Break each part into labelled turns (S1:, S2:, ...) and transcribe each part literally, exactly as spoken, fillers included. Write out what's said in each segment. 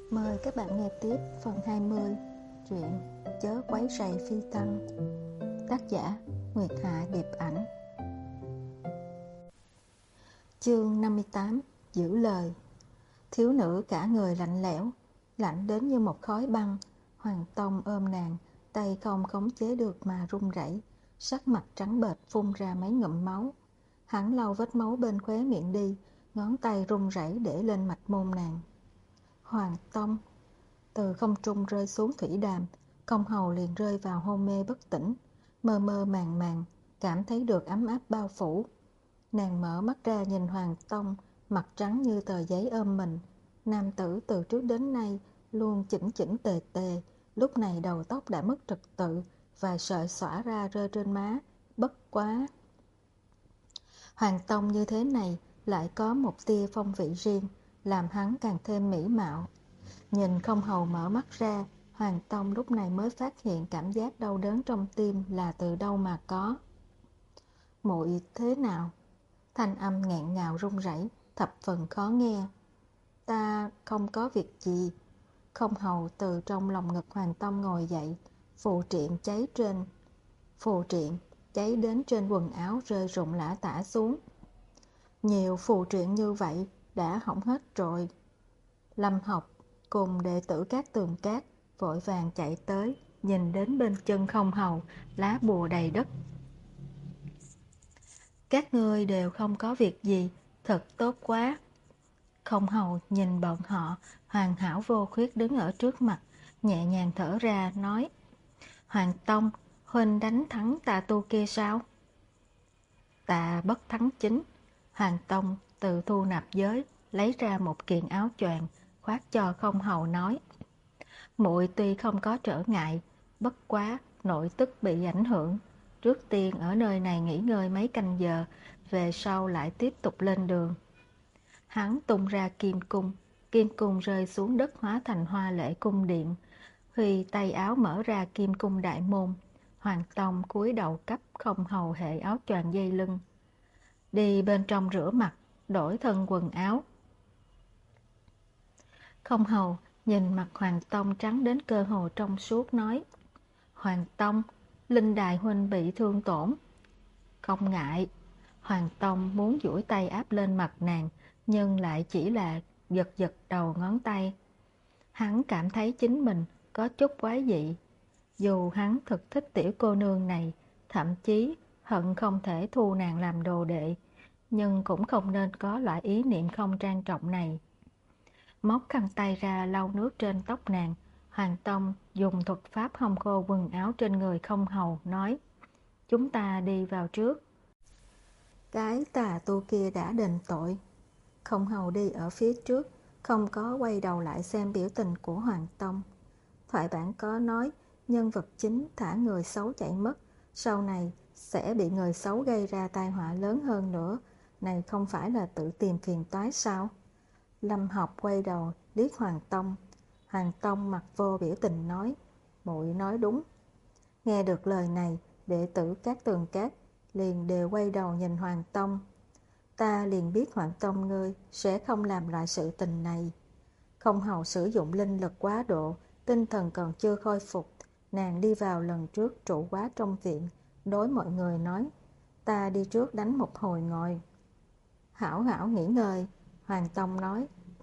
S1: Mời các bạn nghe tiếp phần hai mươi truyện Chớ quấy rầy phi tăng. Tác giả Nguyệt Hạ Điệp Ảnh. Chương năm mươi tám. Giữ lời. Thiếu nữ cả người lạnh lẽo, lạnh đến như một khói băng. Hoàng Tông ôm nàng, tay không khống chế được mà run rẩy, sắc mặt trắng bệch phun ra mấy ngụm máu. Hắn lau vết máu bên khóe miệng đi, ngón tay run rẩy để lên mạch môn nàng. Hoàng Tông. Từ không trung rơi xuống thủy đàm, Công Hầu liền rơi vào hôn mê bất tỉnh, mơ mơ màng màng, cảm thấy được ấm áp bao phủ. Nàng mở mắt ra nhìn Hoàng Tông, mặt trắng như tờ giấy ôm mình. Nam tử từ trước đến nay luôn chỉnh chỉnh tề tề, lúc này đầu tóc đã mất trật tự, vài sợi xõa ra rơi trên má. Bất quá, Hoàng Tông như thế này lại có một tia phong vị riêng, làm hắn càng thêm mỹ mạo. Nhìn Công Hầu mở mắt ra, Hoàng Tông lúc này mới phát hiện cảm giác đau đớn trong tim là từ đâu mà có. Muội thế nào? Thanh âm nghẹn ngào run rẩy, thập phần khó nghe. Ta không có việc gì. Công Hầu từ trong lòng ngực Hoàng Tông ngồi dậy, phù triện cháy trên phù triện cháy đến trên quần áo rơi rụng lả tả xuống. Nhiều phù triện như vậy đã hỏng hết rồi. Lâm Học cùng đệ tử các tường cát vội vàng chạy tới, nhìn đến bên chân Công Hầu lá bùa đầy đất. Các ngươi đều không có việc gì, thật tốt quá. Công Hầu nhìn bọn họ hoàn hảo vô khuyết đứng ở trước mặt, nhẹ nhàng thở ra nói: Hoàng Tông, huynh đánh thắng tà tu kia sao? Tà bất thắng chính. Hoàng Tông từ thu nạp giới lấy ra một kiện áo choàng khoác cho Công Hầu nói: Muội tuy không có trở ngại, bất quá nội tức bị ảnh hưởng, trước tiên ở nơi này nghỉ ngơi mấy canh giờ, về sau lại tiếp tục lên đường. Hắn tung ra kim cung, kim cung rơi xuống đất hóa thành hoa lệ cung điện. Huy tay áo mở ra kim cung đại môn. Hoàng Tông cúi đầu cấp Công Hầu hệ áo choàng dây lưng. Đi bên trong rửa mặt, đổi thân quần áo. Công Hầu nhìn mặt Hoàng Tông trắng đến cơ hồ trong suốt nói: Hoàng Tông, linh đài huynh bị thương tổn. Không ngại. Hoàng Tông muốn duỗi tay áp lên mặt nàng, nhưng lại chỉ là giật giật đầu ngón tay. Hắn cảm thấy chính mình có chút quái dị. Dù hắn thực thích tiểu cô nương này, thậm chí hận không thể thu nàng làm đồ đệ, nhưng cũng không nên có loại ý niệm không trang trọng này. Móc khăn tay ra lau nước trên tóc nàng, Hoàng Tông dùng thuật pháp hong khô quần áo trên người Công Hầu nói: Chúng ta đi vào trước. Cái tà tu kia đã đền tội. Công Hầu đi ở phía trước, không có quay đầu lại xem biểu tình của Hoàng Tông. Thoại bản có nói, nhân vật chính thả người xấu chạy mất, sau này sẽ bị người xấu gây ra tai họa lớn hơn nữa. Này không phải là tự tìm phiền toái sao? Lâm Học quay đầu liếc Hoàng Tông. Hoàng Tông mặt vô biểu tình nói: Muội nói đúng. Nghe được lời này, đệ tử các tường cát liền đều quay đầu nhìn Hoàng Tông. Ta liền biết Hoàng Tông ngươi sẽ không làm loại sự tình này. Công Hầu sử dụng linh lực quá độ, tinh thần còn chưa khôi phục. Nàng đi vào lần trước trụ quá trong viện, đối mọi người nói: Ta đi trước đánh một hồi ngồi. Hảo hảo nghỉ ngơi. Hoàng Tông nói: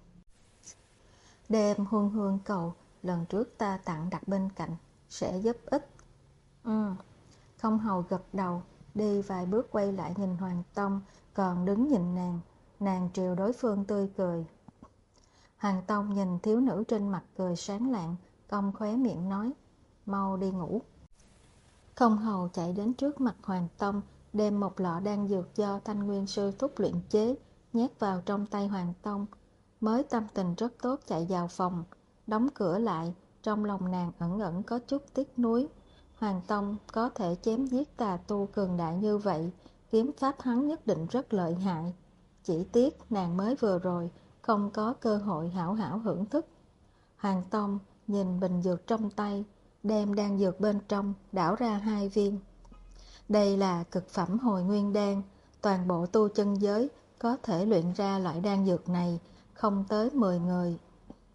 S1: Đem hương hương cầu lần trước ta tặng đặt bên cạnh sẽ giúp ích. Ừ. Công Hầu gật đầu, đi vài bước quay lại nhìn Hoàng Tông, còn đứng nhìn nàng. Nàng triều đối phương tươi cười. Hoàng Tông nhìn thiếu nữ trên mặt cười sáng lạng, cong khóe miệng nói: Mau đi ngủ. Công Hầu chạy đến trước mặt Hoàng Tông, đem một lọ đan dược do Thanh Nguyên sư thúc luyện chế nhét vào trong tay Hoàng Tông, mới tâm tình rất tốt chạy vào phòng, đóng cửa lại. Trong lòng nàng ẩn ẩn có chút tiếc nuối. Hoàng Tông có thể chém giết tà tu cường đại như vậy, kiếm pháp hắn nhất định rất lợi hại. Chỉ tiếc nàng mới vừa rồi không có cơ hội hảo hảo hưởng thức. Hoàng Tông nhìn bình dược trong tay, đem đan dược bên trong đảo ra hai viên. Đây là cực phẩm hồi nguyên đan, toàn bộ tu chân giới có thể luyện ra loại đan dược này không tới mười người.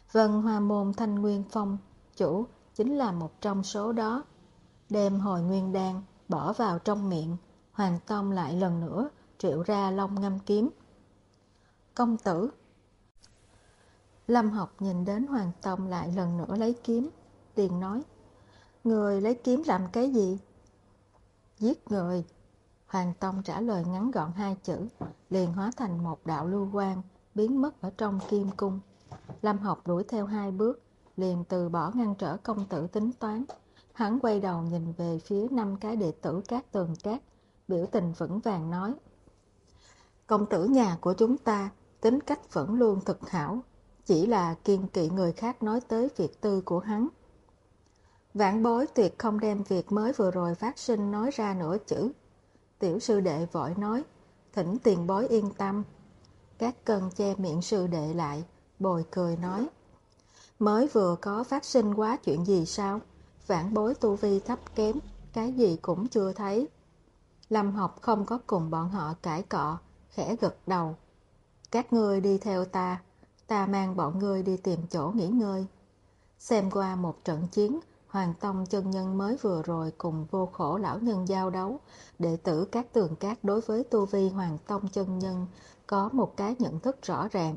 S1: Vân Hoa Môn Thanh Nguyên Phong chủ chính là một trong số đó. Đem hồi nguyên đan bỏ vào trong miệng, Hoàng Tông lại lần nữa triệu ra long ngâm kiếm. Công tử. Lâm Học nhìn đến Hoàng Tông lại lần nữa lấy kiếm, liền nói: Người lấy kiếm làm cái gì? Giết người. Hoàng Tông trả lời ngắn gọn hai chữ, liền hóa thành một đạo lưu quang, biến mất ở trong kim cung. Lâm Học đuổi theo hai bước, liền từ bỏ ngăn trở công tử tính toán. Hắn quay đầu nhìn về phía năm cái đệ tử Cát Tường Cát, biểu tình vững vàng nói: Công tử nhà của chúng ta tính cách vẫn luôn thực hảo, chỉ là kiêng kỵ người khác nói tới việc tư của hắn. Vãn Bối tuyệt không đem việc mới vừa rồi phát sinh nói ra nửa chữ. Tiểu sư đệ vội nói: Thỉnh tiền bối yên tâm. Các Cân che miệng sư đệ lại, bồi cười nói: Mới vừa có phát sinh quá chuyện gì sao? Vãn Bối tu vi thấp kém, cái gì cũng chưa thấy. Lâm Học không có cùng bọn họ cãi cọ, khẽ gật đầu. Các ngươi đi theo ta, ta mang bọn ngươi đi tìm chỗ nghỉ ngơi. Xem qua một trận chiến, Hoàng Tông chân nhân mới vừa rồi cùng Vô Khổ lão nhân giao đấu, đệ tử Cát Tường Cát đối với tu vi Hoàng Tông chân nhân có một cái nhận thức rõ ràng.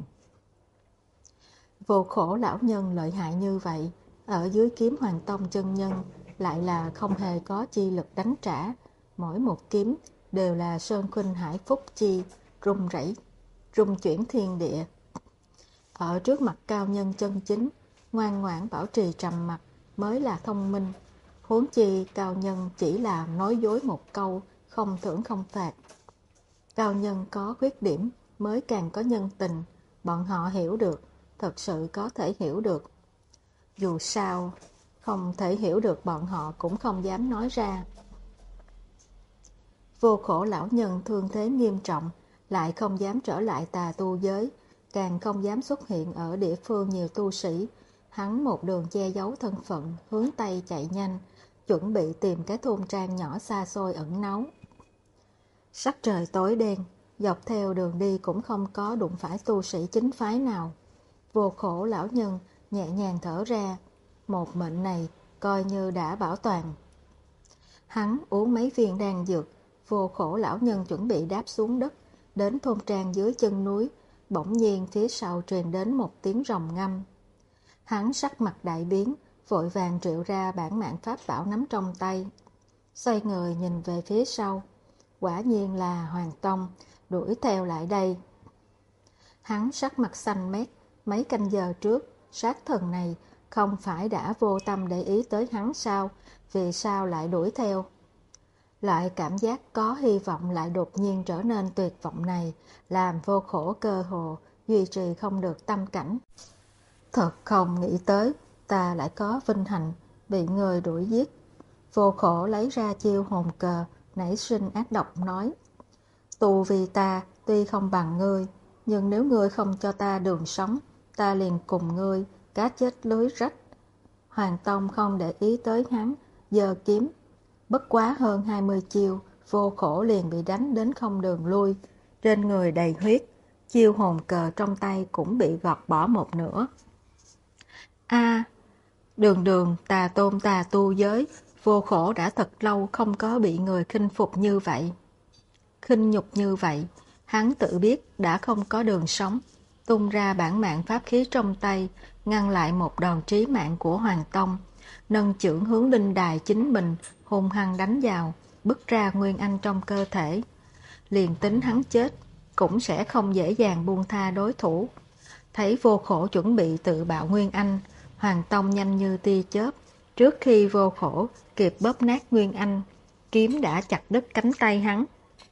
S1: Vô Khổ lão nhân lợi hại như vậy, ở dưới kiếm Hoàng Tông chân nhân lại là không hề có chi lực đánh trả, mỗi một kiếm đều là sơn khuynh hải phúc chi, rung rẩy, rung chuyển thiên địa. Ở trước mặt cao nhân chân chính, ngoan ngoãn bảo trì trầm mặc mới là thông minh. Huống chi cao nhân chỉ là nói dối một câu, không thưởng không phạt. Cao nhân có khuyết điểm mới càng có nhân tình, bọn họ hiểu được, thật sự có thể hiểu được. Dù sao, không thể hiểu được bọn họ cũng không dám nói ra. Vô Khổ lão nhân thương thế nghiêm trọng, lại không dám trở lại tà tu giới, càng không dám xuất hiện ở địa phương nhiều tu sĩ. Hắn một đường che giấu thân phận, hướng Tây chạy nhanh, chuẩn bị tìm cái thôn trang nhỏ xa xôi ẩn náu. Sắc trời tối đen, dọc theo đường đi cũng không có đụng phải tu sĩ chính phái nào. Vô Khổ lão nhân nhẹ nhàng thở ra, một mệnh này coi như đã bảo toàn. Hắn uống mấy viên đan dược, Vô Khổ lão nhân chuẩn bị đáp xuống đất, đến thôn trang dưới chân núi, bỗng nhiên phía sau truyền đến một tiếng rồng ngâm. Hắn sắc mặt đại biến, vội vàng triệu ra bản mạng pháp bảo nắm trong tay. Xoay người nhìn về phía sau, quả nhiên là Hoàng Tông, đuổi theo lại đây. Hắn sắc mặt xanh mét, mấy canh giờ trước, sát thần này không phải đã vô tâm để ý tới hắn sao, vì sao lại đuổi theo? Loại cảm giác có hy vọng lại đột nhiên trở nên tuyệt vọng này, làm Vô Khổ cơ hồ duy trì không được tâm cảnh. Thật không nghĩ tới, ta lại có vinh hạnh bị người đuổi giết. Vô Khổ lấy ra chiêu hồn cờ, nảy sinh ác độc nói: Tu vi ta tuy không bằng ngươi, nhưng nếu ngươi không cho ta đường sống, ta liền cùng ngươi cá chết lưới rách. Hoàng Tông không để ý tới hắn, giơ kiếm. Bất quá hơn hai mươi chiêu, Vô Khổ liền bị đánh đến không đường lui, trên người đầy huyết, chiêu hồn cờ trong tay cũng bị gọt bỏ một nửa. A, đường đường tà tôn tà tu giới, Vô Khổ đã thật lâu không có bị người khinh phục như vậy. Khinh nhục như vậy, hắn tự biết đã không có đường sống, tung ra bản mạng pháp khí trong tay, ngăn lại một đòn trí mạng của Hoàng Tông, nâng chưởng hướng linh đài chính mình, hung hăng đánh vào, bứt ra nguyên anh trong cơ thể. Liền tính hắn chết, cũng sẽ không dễ dàng buông tha đối thủ. Thấy Vô Khổ chuẩn bị tự bạo nguyên anh, Hoàng Tông nhanh như tia chớp, trước khi Vô Khổ kịp bóp nát nguyên anh, kiếm đã chặt đứt cánh tay hắn.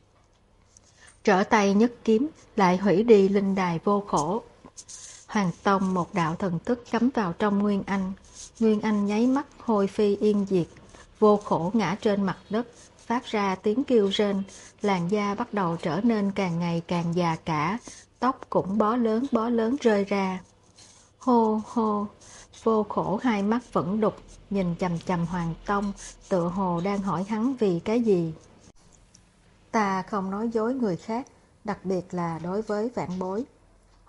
S1: Trở tay nhất kiếm, lại hủy đi linh đài Vô Khổ. Hoàng Tông một đạo thần thức cắm vào trong nguyên anh, nguyên anh nháy mắt hôi phi yên diệt. Vô Khổ ngã trên mặt đất, phát ra tiếng kêu rên, làn da bắt đầu trở nên càng ngày càng già cả, tóc cũng bó lớn bó lớn rơi ra. Hô hô, Vô Khổ hai mắt vẫn đục, nhìn chằm chằm Hoàng Tông, tựa hồ đang hỏi hắn vì cái gì. Ta không nói dối người khác, đặc biệt là đối với vãn bối.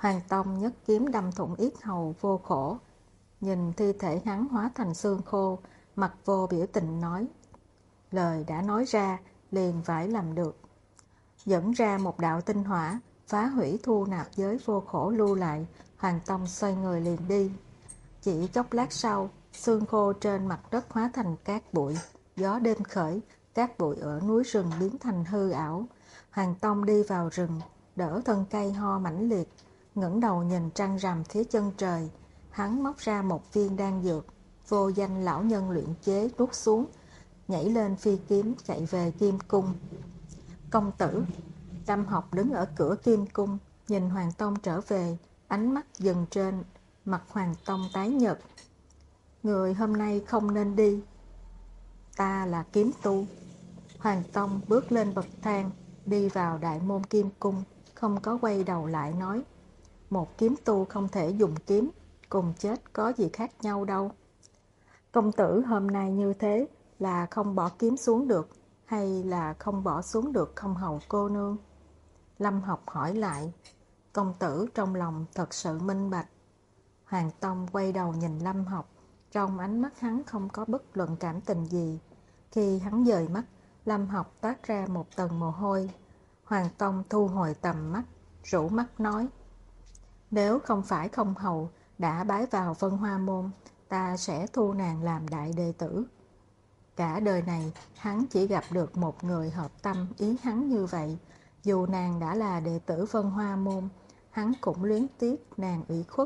S1: Hoàng Tông nhất kiếm đâm thủng yết hầu Vô Khổ, nhìn thi thể hắn hóa thành xương khô, mặt vô biểu tình nói: lời đã nói ra, liền phải làm được. Dẫn ra một đạo tinh hỏa, phá hủy thu nạp giới Vô Khổ lưu lại. Hoàng Tông xoay người liền đi. Chỉ chốc lát sau, xương khô trên mặt đất hóa thành cát bụi. Gió đêm khởi, cát bụi ở núi rừng biến thành hư ảo. Hoàng Tông đi vào rừng, đỡ thân cây ho mãnh liệt, ngẩng đầu nhìn trăng rằm phía chân trời. Hắn móc ra một viên đan dược, vô danh lão nhân luyện chế nuốt xuống, nhảy lên phi kiếm chạy về Kim Cung. Công tử. Lâm Học đứng ở cửa Kim Cung, nhìn Hoàng Tông trở về, ánh mắt dừng trên mặt Hoàng Tông tái nhợt. Người hôm nay không nên đi. Ta là kiếm tu. Hoàng Tông bước lên bậc thang, đi vào đại môn Kim Cung, không có quay đầu lại nói: một kiếm tu không thể dùng kiếm, cùng chết có gì khác nhau đâu. Công tử hôm nay như thế là không bỏ kiếm xuống được, hay là không bỏ xuống được không hầu cô nương? Lâm Học hỏi lại. Công tử trong lòng thật sự minh bạch. Hoàng Tông quay đầu nhìn Lâm Học, trong ánh mắt hắn không có bất luận cảm tình gì. Khi hắn dời mắt, Lâm Học toát ra một tầng mồ hôi. Hoàng Tông thu hồi tầm mắt, rũ mắt nói: nếu không phải không hầu đã bái vào Vân Hoa Môn, ta sẽ thu nàng làm đại đệ tử. Cả đời này hắn chỉ gặp được một người hợp tâm ý hắn như vậy. Dù nàng đã là đệ tử Vân Hoa Môn, hắn cũng luyến tiếc nàng ủy khuất.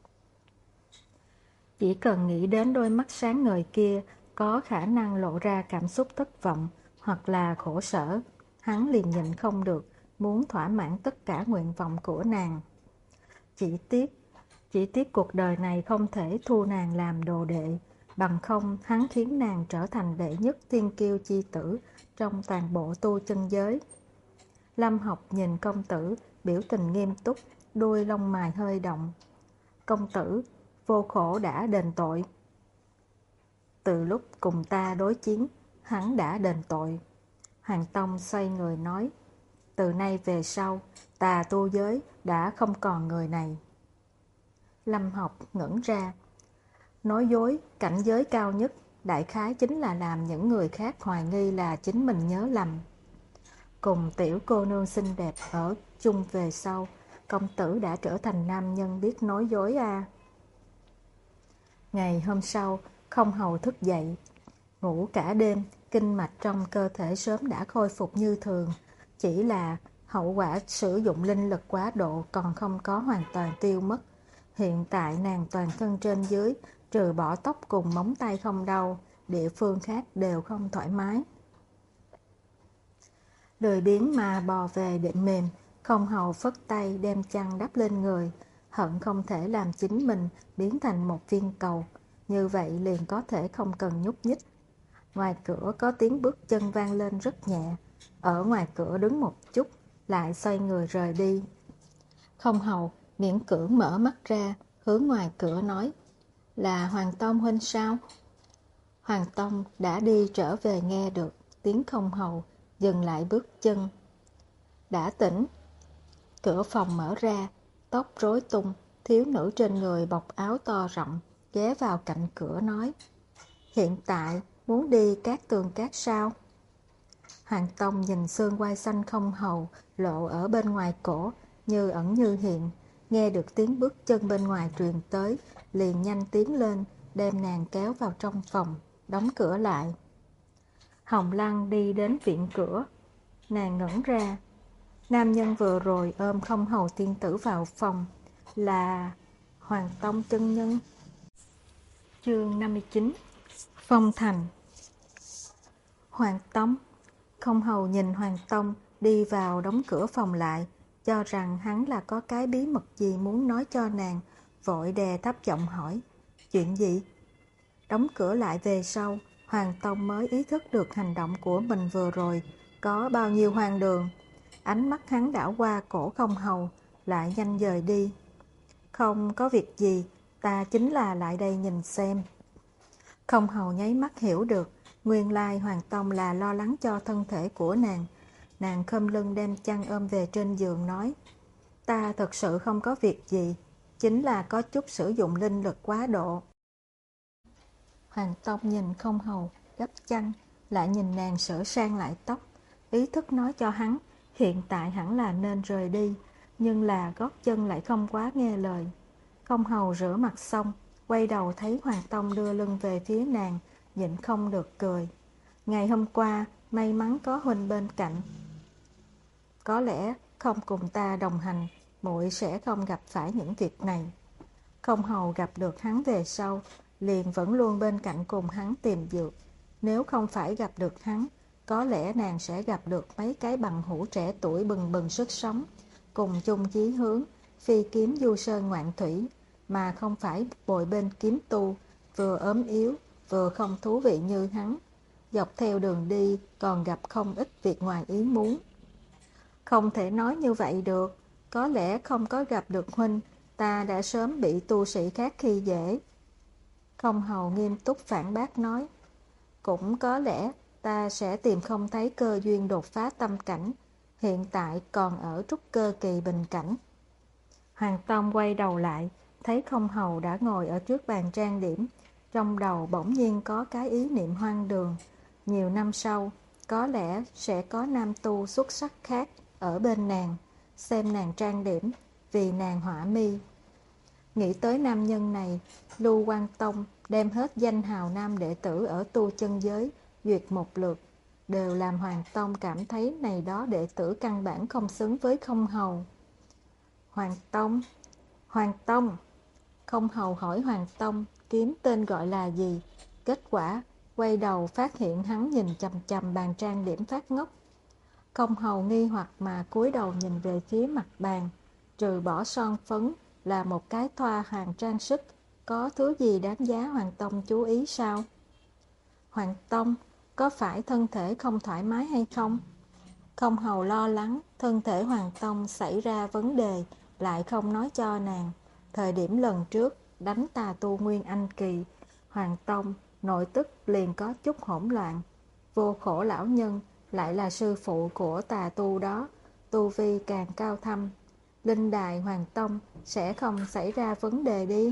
S1: Chỉ cần nghĩ đến đôi mắt sáng ngời kia có khả năng lộ ra cảm xúc thất vọng hoặc là khổ sở, hắn liền nhịn không được, muốn thỏa mãn tất cả nguyện vọng của nàng. Chỉ tiếc, chỉ tiếc cuộc đời này không thể thu nàng làm đồ đệ, bằng không hắn khiến nàng trở thành đệ nhất thiên kiêu chi tử trong toàn bộ tu chân giới. Lâm Học nhìn công tử, biểu tình nghiêm túc, đuôi lông mày hơi động. Công tử, Vô Khổ đã đền tội. Từ lúc cùng ta đối chiến, hắn đã đền tội. Hoàng Tông xoay người nói: từ nay về sau, tà tu giới đã không còn người này. Lâm Học ngẩn ra. Nói dối, cảnh giới cao nhất, đại khái chính là làm những người khác hoài nghi là chính mình nhớ lầm. Cùng tiểu cô nương xinh đẹp ở chung về sau, công tử đã trở thành nam nhân biết nói dối à. Ngày hôm sau, không hầu thức dậy, ngủ cả đêm, kinh mạch trong cơ thể sớm đã khôi phục như thường. Chỉ là hậu quả sử dụng linh lực quá độ còn không có hoàn toàn tiêu mất. Hiện tại nàng toàn thân trên dưới, trừ bỏ tóc cùng móng tay không đau, địa phương khác đều không thoải mái. Lười biếng mà bò về định mềm, không hầu phất tay đem chăn đắp lên người, hận không thể làm chính mình biến thành một viên cầu, như vậy liền có thể không cần nhúc nhích. Ngoài cửa có tiếng bước chân vang lên rất nhẹ, ở ngoài cửa đứng một chút, lại xoay người rời đi. Không hầu miễn cưỡng mở mắt ra, hướng ngoài cửa nói: là Hoàng Tông huynh sao? Hoàng Tông đã đi trở về nghe được tiếng không hầu, dừng lại bước chân. Đã tỉnh. Cửa phòng mở ra, tóc rối tung, thiếu nữ trên người bọc áo to rộng, ghé vào cạnh cửa nói: hiện tại muốn đi Cát Tường Cát sao? Hoàng Tông nhìn xương quai xanh không hầu lộ ở bên ngoài cổ, như ẩn như hiện, nghe được tiếng bước chân bên ngoài truyền tới, liền nhanh tiến lên, đem nàng kéo vào trong phòng, đóng cửa lại. Hồng Lăng đi đến viện cửa, nàng ngẩn ra. Nam nhân vừa rồi ôm không hầu tiên tử vào phòng là Hoàng Tông chân nhân. Chương năm mươi chín. Phong thành. Hoàng Tông. Không hầu nhìn Hoàng Tông đi vào đóng cửa phòng lại, cho rằng hắn là có cái bí mật gì muốn nói cho nàng, vội đè thấp giọng hỏi: chuyện gì? Đóng cửa lại về sau, Hoàng Tông mới ý thức được hành động của mình vừa rồi có bao nhiêu hoang đường. Ánh mắt hắn đảo qua cổ không hầu, lại nhanh dời đi. Không có việc gì, ta chính là lại đây nhìn xem. Không hầu nháy mắt hiểu được, nguyên lai Hoàng Tông là lo lắng cho thân thể của nàng. Nàng khom lưng đem chăn ôm về trên giường nói: Ta thực sự không có việc gì, chính là có chút sử dụng linh lực quá độ. Hoàng Tông nhìn Không Hầu gấp chăn, lại nhìn nàng sửa sang lại tóc, ý thức nói cho hắn hiện tại hẳn là nên rời đi, nhưng là gót chân lại không quá nghe lời. Không Hầu rửa mặt xong, quay đầu thấy Hoàng Tông đưa lưng về phía nàng, nhịn không được cười. Ngày hôm qua, may mắn có huynh bên cạnh. Có lẽ không cùng ta đồng hành, muội sẽ không gặp phải những việc này. Không Hầu gặp được hắn về sau, liền vẫn luôn bên cạnh cùng hắn tìm dược. Nếu không phải gặp được hắn, có lẽ nàng sẽ gặp được mấy cái bằng hữu trẻ tuổi bừng bừng sức sống, cùng chung chí hướng, phi kiếm du sơn ngoạn thủy, mà không phải bồi bên kiếm tu, vừa ốm yếu, vừa không thú vị như hắn. Dọc theo đường đi còn gặp không ít việc ngoài ý muốn. Không thể nói như vậy được, có lẽ không có gặp được huynh, ta đã sớm bị tu sĩ khác khi dễ. Không Hầu nghiêm túc phản bác nói, cũng có lẽ ta sẽ tìm không thấy cơ duyên đột phá tâm cảnh, hiện tại còn ở trúc cơ kỳ bình cảnh. Hoàng Tông quay đầu lại, thấy Không Hầu đã ngồi ở trước bàn trang điểm, trong đầu bỗng nhiên có cái ý niệm hoang đường. Nhiều năm sau, có lẽ sẽ có nam tu xuất sắc khác ở bên nàng, xem nàng trang điểm, vì nàng họa mi. Nghĩ tới nam nhân này, Lưu Quang Tông đem hết danh hào nam đệ tử ở tu chân giới, duyệt một lượt, đều làm Hoàng Tông cảm thấy này đó đệ tử căn bản không xứng với Không Hầu. Hoàng Tông, Hoàng Tông, Không Hầu hỏi Hoàng Tông kiếm tên gọi là gì, kết quả quay đầu phát hiện hắn nhìn chằm chằm bàn trang điểm phát ngốc. Không Hầu nghi hoặc mà cúi đầu nhìn về phía mặt bàn, trừ bỏ son phấn là một cái thoa hàng trang sức, có thứ gì đáng giá Hoàng Tông chú ý sao? Hoàng Tông, có phải thân thể không thoải mái hay không? Không Hầu lo lắng thân thể Hoàng Tông xảy ra vấn đề, lại không nói cho nàng. Thời điểm lần trước đánh tà tu Nguyên Anh Kỳ, Hoàng Tông nội tức liền có chút hỗn loạn. Vô khổ lão nhân lại là sư phụ của tà tu đó, tu vi càng cao thâm. Linh đài Hoàng Tông sẽ không xảy ra vấn đề đi.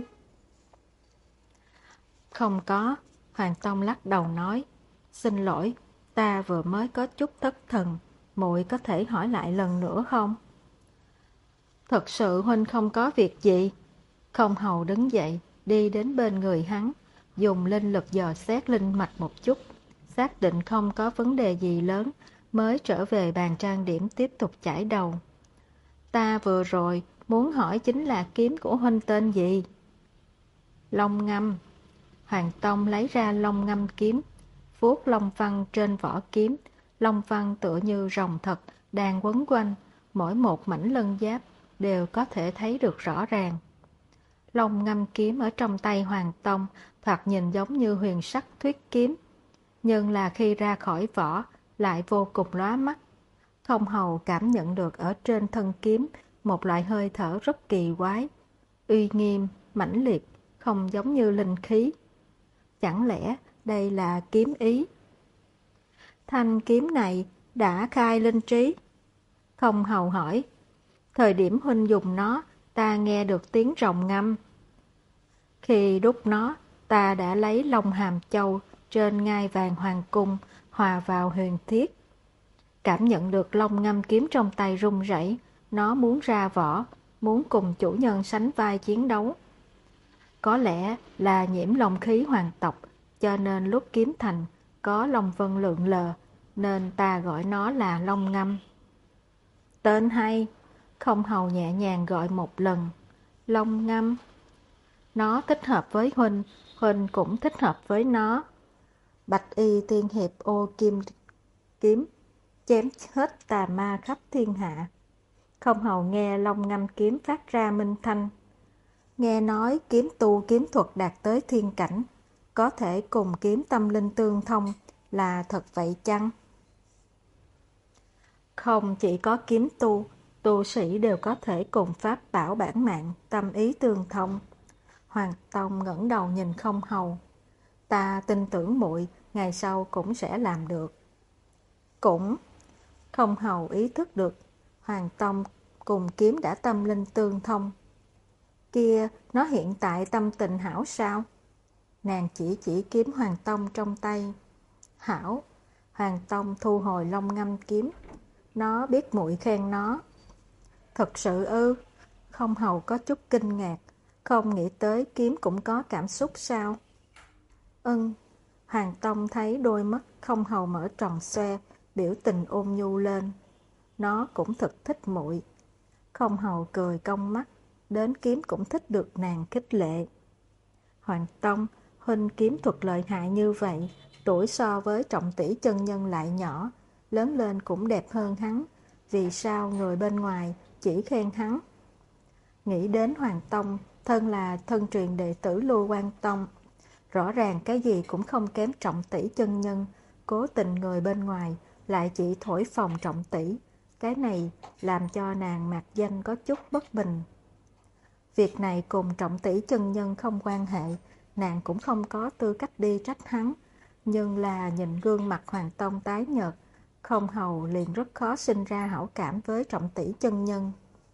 S1: Không có, Hoàng Tông lắc đầu nói, xin lỗi, ta vừa mới có chút thất thần, muội có thể hỏi lại lần nữa không? Thật sự huynh không có việc gì. Không Hầu đứng dậy, đi đến bên người hắn, dùng linh lực dò xét linh mạch một chút, xác định không có vấn đề gì lớn, mới trở về bàn trang điểm tiếp tục chải đầu. Ta vừa rồi muốn hỏi chính là kiếm của huynh tên gì? Long Ngâm. Hoàng Tông lấy ra Long Ngâm kiếm, vuốt long văn trên vỏ kiếm, long văn tựa như rồng thật đang quấn quanh, mỗi một mảnh lân giáp đều có thể thấy được rõ ràng. Long Ngâm kiếm ở trong tay Hoàng Tông thoạt nhìn giống như huyền sắc thuyết kiếm, nhưng là khi ra khỏi vỏ lại vô cùng lóa mắt. Không Hầu cảm nhận được ở trên thân kiếm một loại hơi thở rất kỳ quái, uy nghiêm, mãnh liệt, không giống như linh khí. Chẳng lẽ đây là kiếm ý? Thanh kiếm này đã khai linh trí. Không Hầu hỏi, thời điểm huynh dùng nó, ta nghe được tiếng rồng ngâm. Khi đúc nó, ta đã lấy Long Hàm Châu trên ngai vàng hoàng cung hòa vào huyền thiết. Cảm nhận được Long Ngâm kiếm trong tay run rẩy, nó muốn ra vỏ, muốn cùng chủ nhân sánh vai chiến đấu. Có lẽ là nhiễm long khí hoàng tộc, cho nên lúc kiếm thành có long vân lượn lờ, nên ta gọi nó là Long Ngâm. Tên hay, Không Hầu nhẹ nhàng gọi một lần. Long Ngâm. Nó thích hợp với huynh, huynh cũng thích hợp với nó. Bạch y tiên hiệp ô kim kiếm, chém hết tà ma khắp thiên hạ. Không Hầu nghe Long Ngâm kiếm phát ra minh thanh. Nghe nói kiếm tu kiếm thuật đạt tới thiên cảnh, có thể cùng kiếm tâm linh tương thông, là thật vậy chăng? Không chỉ có kiếm tu, tu sĩ đều có thể cùng pháp bảo bản mạng, tâm ý tương thông. Hoàng Tông ngẩng đầu nhìn Không Hầu. Ta tin tưởng muội ngày sau cũng sẽ làm được. Cũng. Không Hầu ý thức được Hoàng Tông cùng kiếm đã tâm linh tương thông. Kia, nó hiện tại tâm tình hảo sao? Nàng chỉ chỉ kiếm Hoàng Tông trong tay. Hảo. Hoàng Tông thu hồi long ngâm kiếm. Nó biết muội khen nó. Thật sự ư? Không hầu có chút kinh ngạc. Không nghĩ tới kiếm cũng có cảm xúc sao? Ừm. Hoàng Tông thấy đôi mắt không hầu mở tròn xoe, biểu tình ôn nhu lên. Nó cũng thật thích muội. Không hầu cười cong mắt, đến kiếm cũng thích được nàng khích lệ. Hoàng Tông, huynh kiếm thuật lợi hại như vậy, tuổi so với Trọng tỷ chân nhân lại nhỏ, lớn lên cũng đẹp hơn hắn, vì sao người bên ngoài chỉ khen hắn? Nghĩ đến Hoàng Tông, thân là thân truyền đệ tử Lưu Quan Tông, rõ ràng cái gì cũng không kém Trọng tỷ chân nhân, cố tình người bên ngoài lại chỉ thổi phồng Trọng tỷ, cái này làm cho nàng mạc danh có chút bất bình. Việc này cùng Trọng tỷ chân nhân không quan hệ, nàng cũng không có tư cách đi trách hắn, nhưng là nhìn gương mặt Hoàng Tông tái nhợt, không hầu liền rất khó sinh ra hảo cảm với Trọng tỷ chân nhân.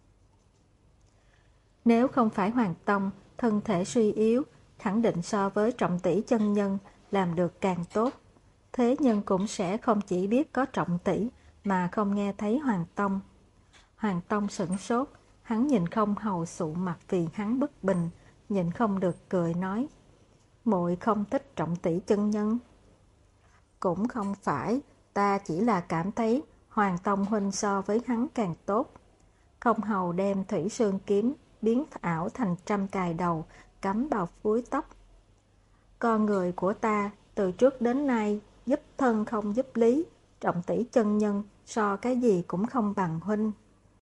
S1: Nếu không phải Hoàng Tông, thân thể suy yếu, khẳng định so với Trọng tỷ chân nhân làm được càng tốt. Thế nhân cũng sẽ không chỉ biết có Trọng tỷ mà không nghe thấy Hoàng Tông. Hoàng Tông sửng sốt, hắn nhìn không hầu sụ mặt vì hắn bất bình, nhìn không được cười nói. Muội không thích Trọng tỷ chân nhân. Cũng không phải, ta chỉ là cảm thấy Hoàng Tông huynh so với hắn càng tốt. Không hầu đem thủy sương kiếm biến ảo thành trăm cài đầu, cắm vào phúi tóc. Con người của ta từ trước đến nay giúp thân không giúp lý, Trọng tỷ chân nhân so cái gì cũng không bằng huynh.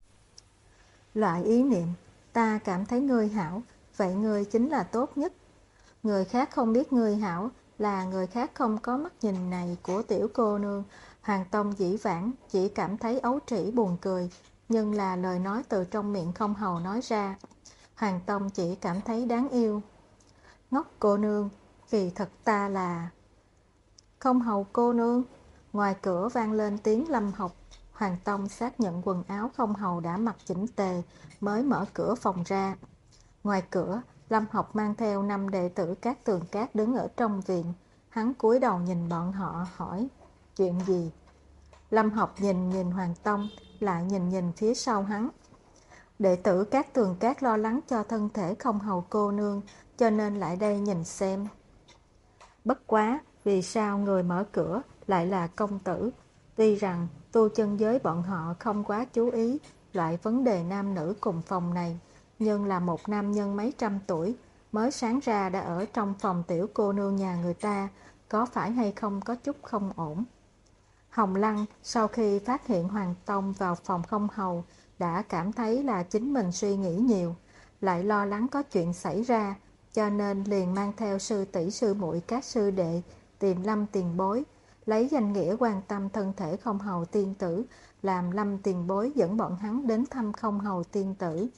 S1: Loại ý niệm, ta cảm thấy ngươi hảo, vậy ngươi chính là tốt nhất. Người khác không biết ngươi hảo, là người khác không có mắt nhìn này của tiểu cô nương. Hoàng Tông dĩ vãng chỉ cảm thấy ấu trĩ buồn cười, nhưng là lời nói từ trong miệng không hầu nói ra. Hoàng Tông chỉ cảm thấy đáng yêu. Ngốc cô nương, vì thật ta là... Không hầu cô nương. Ngoài cửa vang lên tiếng Lâm Học. Hoàng Tông xác nhận quần áo không hầu đã mặc chỉnh tề, mới mở cửa phòng ra. Ngoài cửa, Lâm Học mang theo năm đệ tử Cát Tường Cát đứng ở trong viện. Hắn cúi đầu nhìn bọn họ hỏi, chuyện gì? Lâm Học nhìn nhìn Hoàng Tông, lại nhìn nhìn phía sau hắn. Đệ tử Cát Tường Cát lo lắng cho thân thể không hầu cô nương, cho nên lại đây nhìn xem. Bất quá, vì sao người mở cửa lại là công tử? Tuy rằng tu chân giới bọn họ không quá chú ý loại vấn đề nam nữ cùng phòng này, nhưng là một nam nhân mấy trăm tuổi, mới sáng ra đã ở trong phòng tiểu cô nương nhà người ta, có phải hay không có chút không ổn. Hồng Lăng sau khi phát hiện Hoàng Tông vào phòng không hầu, đã cảm thấy là chính mình suy nghĩ nhiều, lại lo lắng có chuyện xảy ra, cho nên liền mang theo sư tỷ sư muội các sư đệ tìm Lâm tiền bối, lấy danh nghĩa quan tâm thân thể không hầu tiên tử, làm Lâm tiền bối dẫn bọn hắn đến thăm không hầu tiên tử.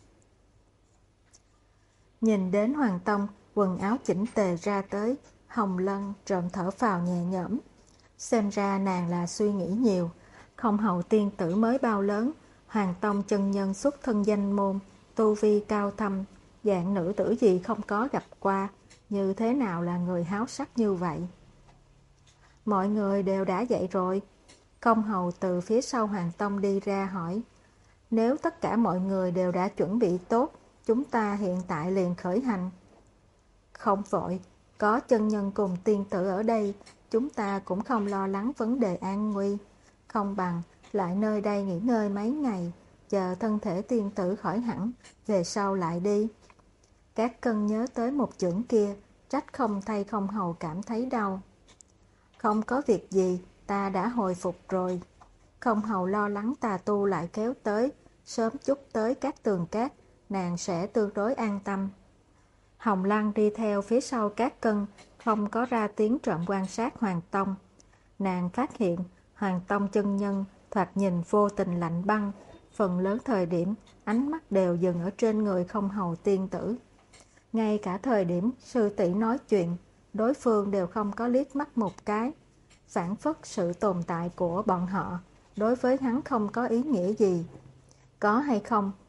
S1: Nhìn đến Hoàng Tông, quần áo chỉnh tề ra tới, Hồng Lân trộm thở phào nhẹ nhõm. Xem ra nàng là suy nghĩ nhiều, không hầu tiên tử mới bao lớn, Hoàng Tông chân nhân xuất thân danh môn, tu vi cao thâm, dạng nữ tử gì không có gặp qua, như thế nào là người háo sắc như vậy? Mọi người đều đã dậy rồi. Không hầu từ phía sau Hoàng Tông đi ra hỏi, nếu tất cả mọi người đều đã chuẩn bị tốt, chúng ta hiện tại liền khởi hành. Không vội, có chân nhân cùng tiên tử ở đây, chúng ta cũng không lo lắng vấn đề an nguy. Không bằng lại nơi đây nghỉ ngơi mấy ngày, chờ thân thể tiên tử khỏi hẳn, về sau lại đi. Các cân nhớ tới một chưởng kia, trách không thay không hầu cảm thấy đau. Không có việc gì, ta đã hồi phục rồi. Không hầu lo lắng tà tu lại kéo tới, sớm chút tới các tường cát, nàng sẽ tương đối an tâm. Hồng Lăng đi theo phía sau các cân, không có ra tiếng trộm quan sát Hoàng Tông. Nàng phát hiện Hoàng Tông chân nhân thoạt nhìn vô tình lạnh băng, phần lớn thời điểm ánh mắt đều dừng ở trên người không hầu tiên tử. Ngay cả thời điểm sư tỷ nói chuyện, đối phương đều không có liếc mắt một cái. Phản phất sự tồn tại của bọn họ đối với hắn không có ý nghĩa gì. Có hay không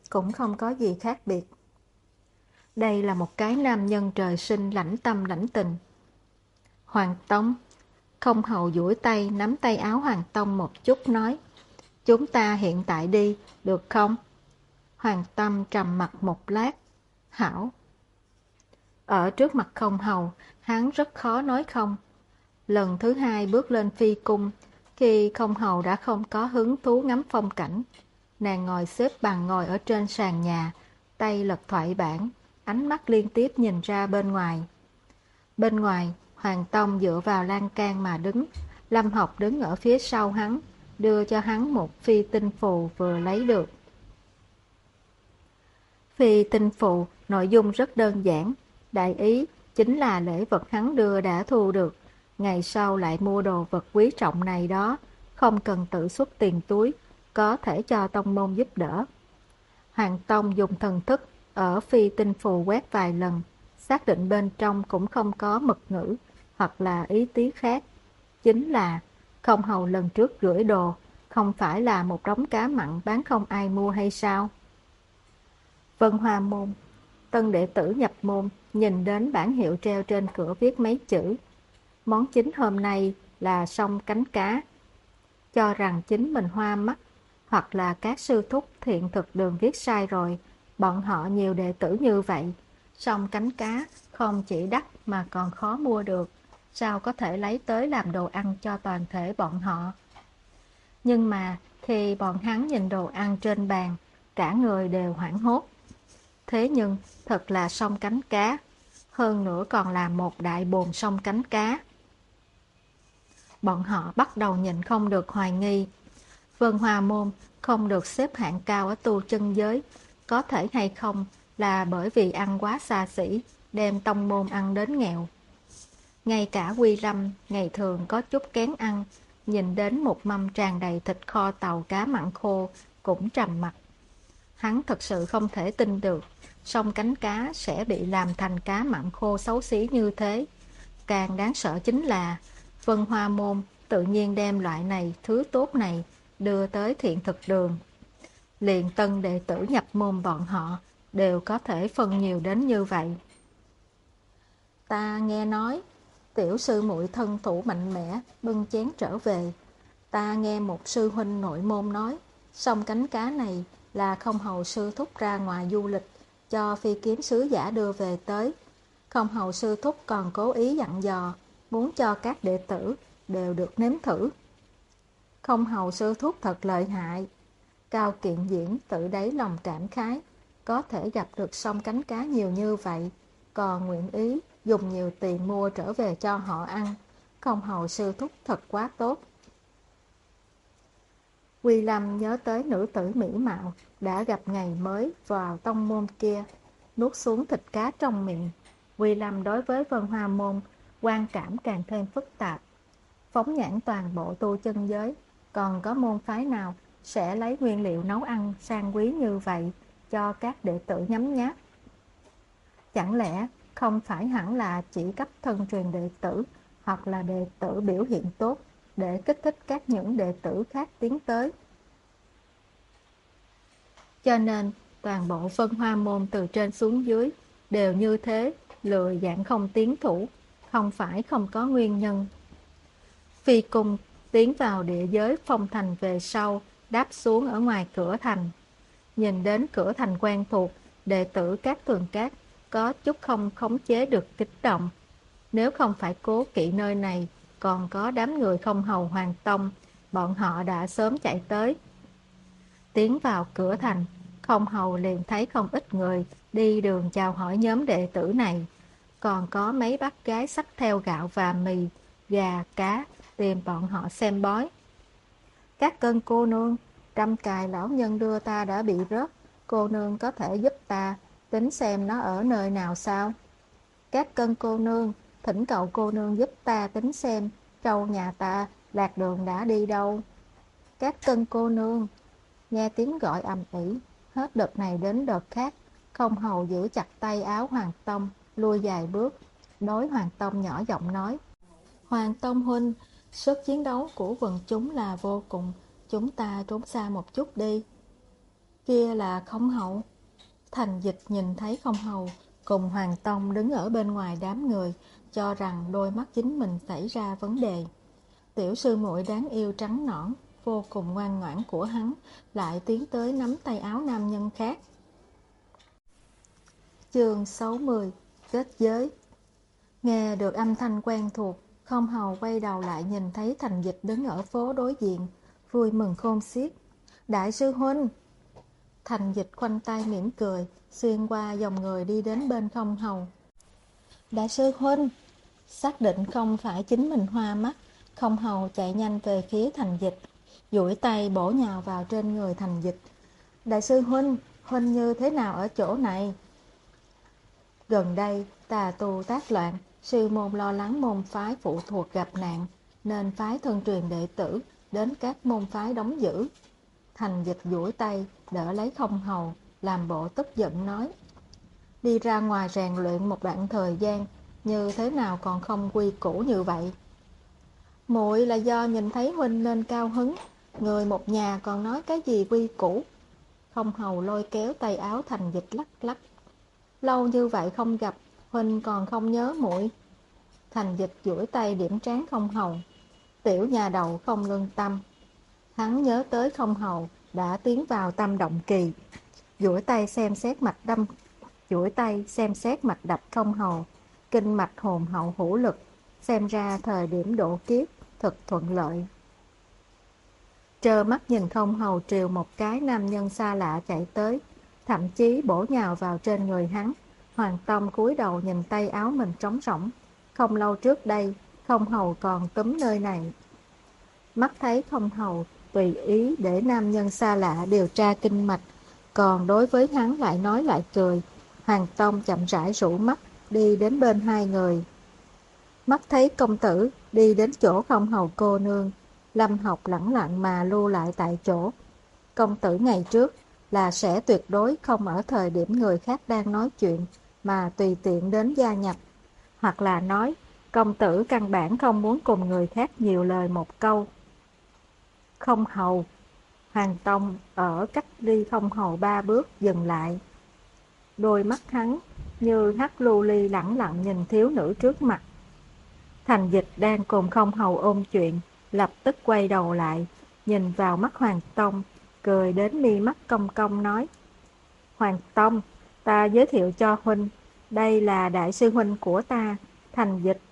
S1: cũng không có gì khác biệt. Đây là một cái nam nhân trời sinh lãnh tâm lãnh tình. Hoàng Tông, Không Hầu duỗi tay nắm tay áo Hoàng Tông một chút nói, chúng ta hiện tại đi, được không? Hoàng Tâm trầm mặt một lát, hảo. Ở trước mặt Không Hầu, hắn rất khó nói không. Lần thứ hai bước lên phi cung, khi Không Hầu đã không có hứng thú ngắm phong cảnh. Nàng ngồi xếp bằng ngồi ở trên sàn nhà, tay lật thoại bản, ánh mắt liên tiếp nhìn ra bên ngoài. Bên ngoài, Hoàng Tông dựa vào lan can mà đứng, Lâm Học đứng ở phía sau hắn, đưa cho hắn một phi tinh phù vừa lấy được. Phi tinh phù, nội dung rất đơn giản, đại ý chính là lễ vật hắn đưa đã thu được, ngày sau lại mua đồ vật quý trọng này đó, không cần tự xuất tiền túi, có thể cho tông môn giúp đỡ. Hoàng Tông dùng thần thức ở phi tinh phù quét vài lần, xác định bên trong cũng không có mật ngữ hoặc là ý tứ khác. Chính là Không Hầu lần trước gửi đồ, không phải là một đống cá mặn bán không ai mua hay sao? Vân Hoa Môn, tân đệ tử nhập môn, nhìn đến bảng hiệu treo trên cửa viết mấy chữ. Món chính hôm nay là sông cánh cá. Cho rằng chính mình hoa mắt, hoặc là các sư thúc thiện thực đường viết sai rồi, bọn họ nhiều đệ tử như vậy. Sông cánh cá không chỉ đắt mà còn khó mua được, sao có thể lấy tới làm đồ ăn cho toàn thể bọn họ. Nhưng mà khi bọn hắn nhìn đồ ăn trên bàn, cả người đều hoảng hốt. Thế nhưng thật là sông cánh cá, hơn nữa còn là một đại bồn sông cánh cá. Bọn họ bắt đầu nhịn không được hoài nghi. Vân Hoa Môn không được xếp hạng cao ở tu chân giới, có thể hay không là bởi vì ăn quá xa xỉ, đem tông môn ăn đến nghèo. Ngay cả Quy Lâm ngày thường có chút kén ăn, nhìn đến một mâm tràn đầy thịt kho tàu cá mặn khô cũng trầm mặt. Hắn thật sự không thể tin được sông cánh cá sẽ bị làm thành cá mặn khô xấu xí như thế. Càng đáng sợ chính là Vân Hoa Môn tự nhiên đem loại này thứ tốt này đưa tới thiện thực đường. Liền tân đệ tử nhập môn bọn họ đều có thể phân nhiều đến như vậy. Ta nghe nói tiểu sư muội thân thủ mạnh mẽ bưng chén trở về. Ta nghe một sư huynh nội môn nói sông cánh cá này là Không Hầu sư thúc ra ngoài du lịch cho phi kiếm sứ giả đưa về tới. Không Hầu sư thúc còn cố ý dặn dò muốn cho các đệ tử đều được nếm thử. Không Hầu sư thúc thật lợi hại. Cao Kiện Diễn tự đáy lòng cảm khái, có thể gặp được sông cánh cá nhiều như vậy, còn nguyện ý dùng nhiều tiền mua trở về cho họ ăn. Không Hầu sư thúc thật quá tốt. Quy Lâm nhớ tới nữ tử mỹ mạo đã gặp ngày mới vào tông môn kia, nuốt xuống thịt cá trong miệng. Quy Lâm đối với Vân Hoa Môn quan cảm càng thêm phức tạp. Phóng nhãn toàn bộ tu chân giới, còn có môn phái nào sẽ lấy nguyên liệu nấu ăn sang quý như vậy cho các đệ tử nhấm nháp? Chẳng lẽ không phải hẳn là chỉ cấp thân truyền đệ tử hoặc là đệ tử biểu hiện tốt để kích thích các những đệ tử khác tiến tới? Cho nên toàn bộ Vân Hoa Môn từ trên xuống dưới đều như thế, lười dạng không tiến thủ, không phải không có nguyên nhân. Phi cung tiến vào địa giới phong thành về sau, đáp xuống ở ngoài cửa thành. Nhìn đến cửa thành quen thuộc, đệ tử các thường các có chút không khống chế được kích động. Nếu không phải cố kỵ nơi này, còn có đám người Không Hầu Hoàng Tông, bọn họ đã sớm chạy tới. Tiến vào cửa thành, Không Hầu liền thấy không ít người đi đường chào hỏi nhóm đệ tử này. Còn có mấy bác gái xách theo gạo và mì, gà, cá, tìm bọn họ xem bói. Các cân cô nương, trăm cài lão nhân đưa ta đã bị rớt, cô nương có thể giúp ta tính xem nó ở nơi nào sao? Các cân cô nương, thỉnh cầu cô nương giúp ta tính xem trâu nhà ta lạc đường đã đi đâu. Các cân cô nương, nghe tiếng gọi ầm ĩ, hết đợt này đến đợt khác, Không Hầu giữ chặt tay áo Hoàng Tông, lui vài bước, đối Hoàng Tông nhỏ giọng nói: Hoàng Tông huynh, sức chiến đấu của quần chúng là vô cùng, chúng ta trốn xa một chút đi. Kia là Không Hậu. Thành Dịch nhìn thấy Không Hậu cùng Hoàng Tông đứng ở bên ngoài đám người, cho rằng đôi mắt chính mình xảy ra vấn đề. Tiểu sư muội đáng yêu trắng nõn, vô cùng ngoan ngoãn của hắn, lại tiến tới nắm tay áo nam nhân khác. Chương sáu mươi. Kết giới. Nghe được âm thanh quen thuộc, Không Hầu quay đầu lại nhìn thấy Thành Dịch đứng ở phố đối diện, vui mừng khôn xiết. Đại sư huynh! Thành Dịch khoanh tay mỉm cười, xuyên qua dòng người đi đến bên Không Hầu. Đại sư huynh! Xác định không phải chính mình hoa mắt, Không Hầu chạy nhanh về phía Thành Dịch, duỗi tay bổ nhào vào trên người Thành Dịch. Đại sư huynh, huynh như thế nào ở chỗ này? Gần đây, tà tu tác loạn, sư môn lo lắng môn phái phụ thuộc gặp nạn, nên phái thân truyền đệ tử đến các môn phái đóng giữ. Thành Dịch duỗi tay, đỡ lấy Không Hầu, làm bộ tức giận nói. Đi ra ngoài rèn luyện một đoạn thời gian, như thế nào còn không quy củ như vậy? Muội là do nhìn thấy huynh nên cao hứng, người một nhà còn nói cái gì quy củ? Không Hầu lôi kéo tay áo Thành Dịch lắc lắc. Lâu như vậy không gặp, huynh còn không nhớ muội? Thành Dịch duỗi tay điểm trán Không Hầu. Tiểu nhà đầu không lương tâm. Hắn nhớ tới Không Hầu đã tiến vào tâm động kỳ, duỗi tay xem xét mạch đâm, duỗi tay xem xét mạch đập Không Hầu, kinh mạch hồn hậu hữu lực, xem ra thời điểm độ kiếp thật thuận lợi. Trơ mắt nhìn Không Hầu triều một cái nam nhân xa lạ chạy tới, thậm chí bổ nhào vào trên người hắn. Hoàng Tông cúi đầu nhìn tay áo mình trống rỗng. Không lâu trước đây, Không Hầu còn túm nơi này. Mắt thấy Không Hầu tùy ý để nam nhân xa lạ điều tra kinh mạch, còn đối với hắn lại nói lại cười. Hoàng Tông chậm rãi rũ mắt, đi đến bên hai người. Mắt thấy công tử đi đến chỗ Không Hầu cô nương, Lâm Học lẳng lặng mà lưu lại tại chỗ. Công tử ngày trước là sẽ tuyệt đối không ở thời điểm người khác đang nói chuyện mà tùy tiện đến gia nhập, hoặc là nói công tử căn bản không muốn cùng người khác nhiều lời một câu. Không Hầu. Hoàng Tông ở cách đi Không Hầu ba bước dừng lại. Đôi mắt hắn như hắc lưu ly lẳng lặng nhìn thiếu nữ trước mặt. Thành Dịch đang cùng Không Hầu ôm chuyện, lập tức quay đầu lại, nhìn vào mắt Hoàng Tông, cười đến mi mắt cong cong nói. Hoàng Tông, ta giới thiệu cho huynh, đây là đại sư huynh của ta, Thành Dịch.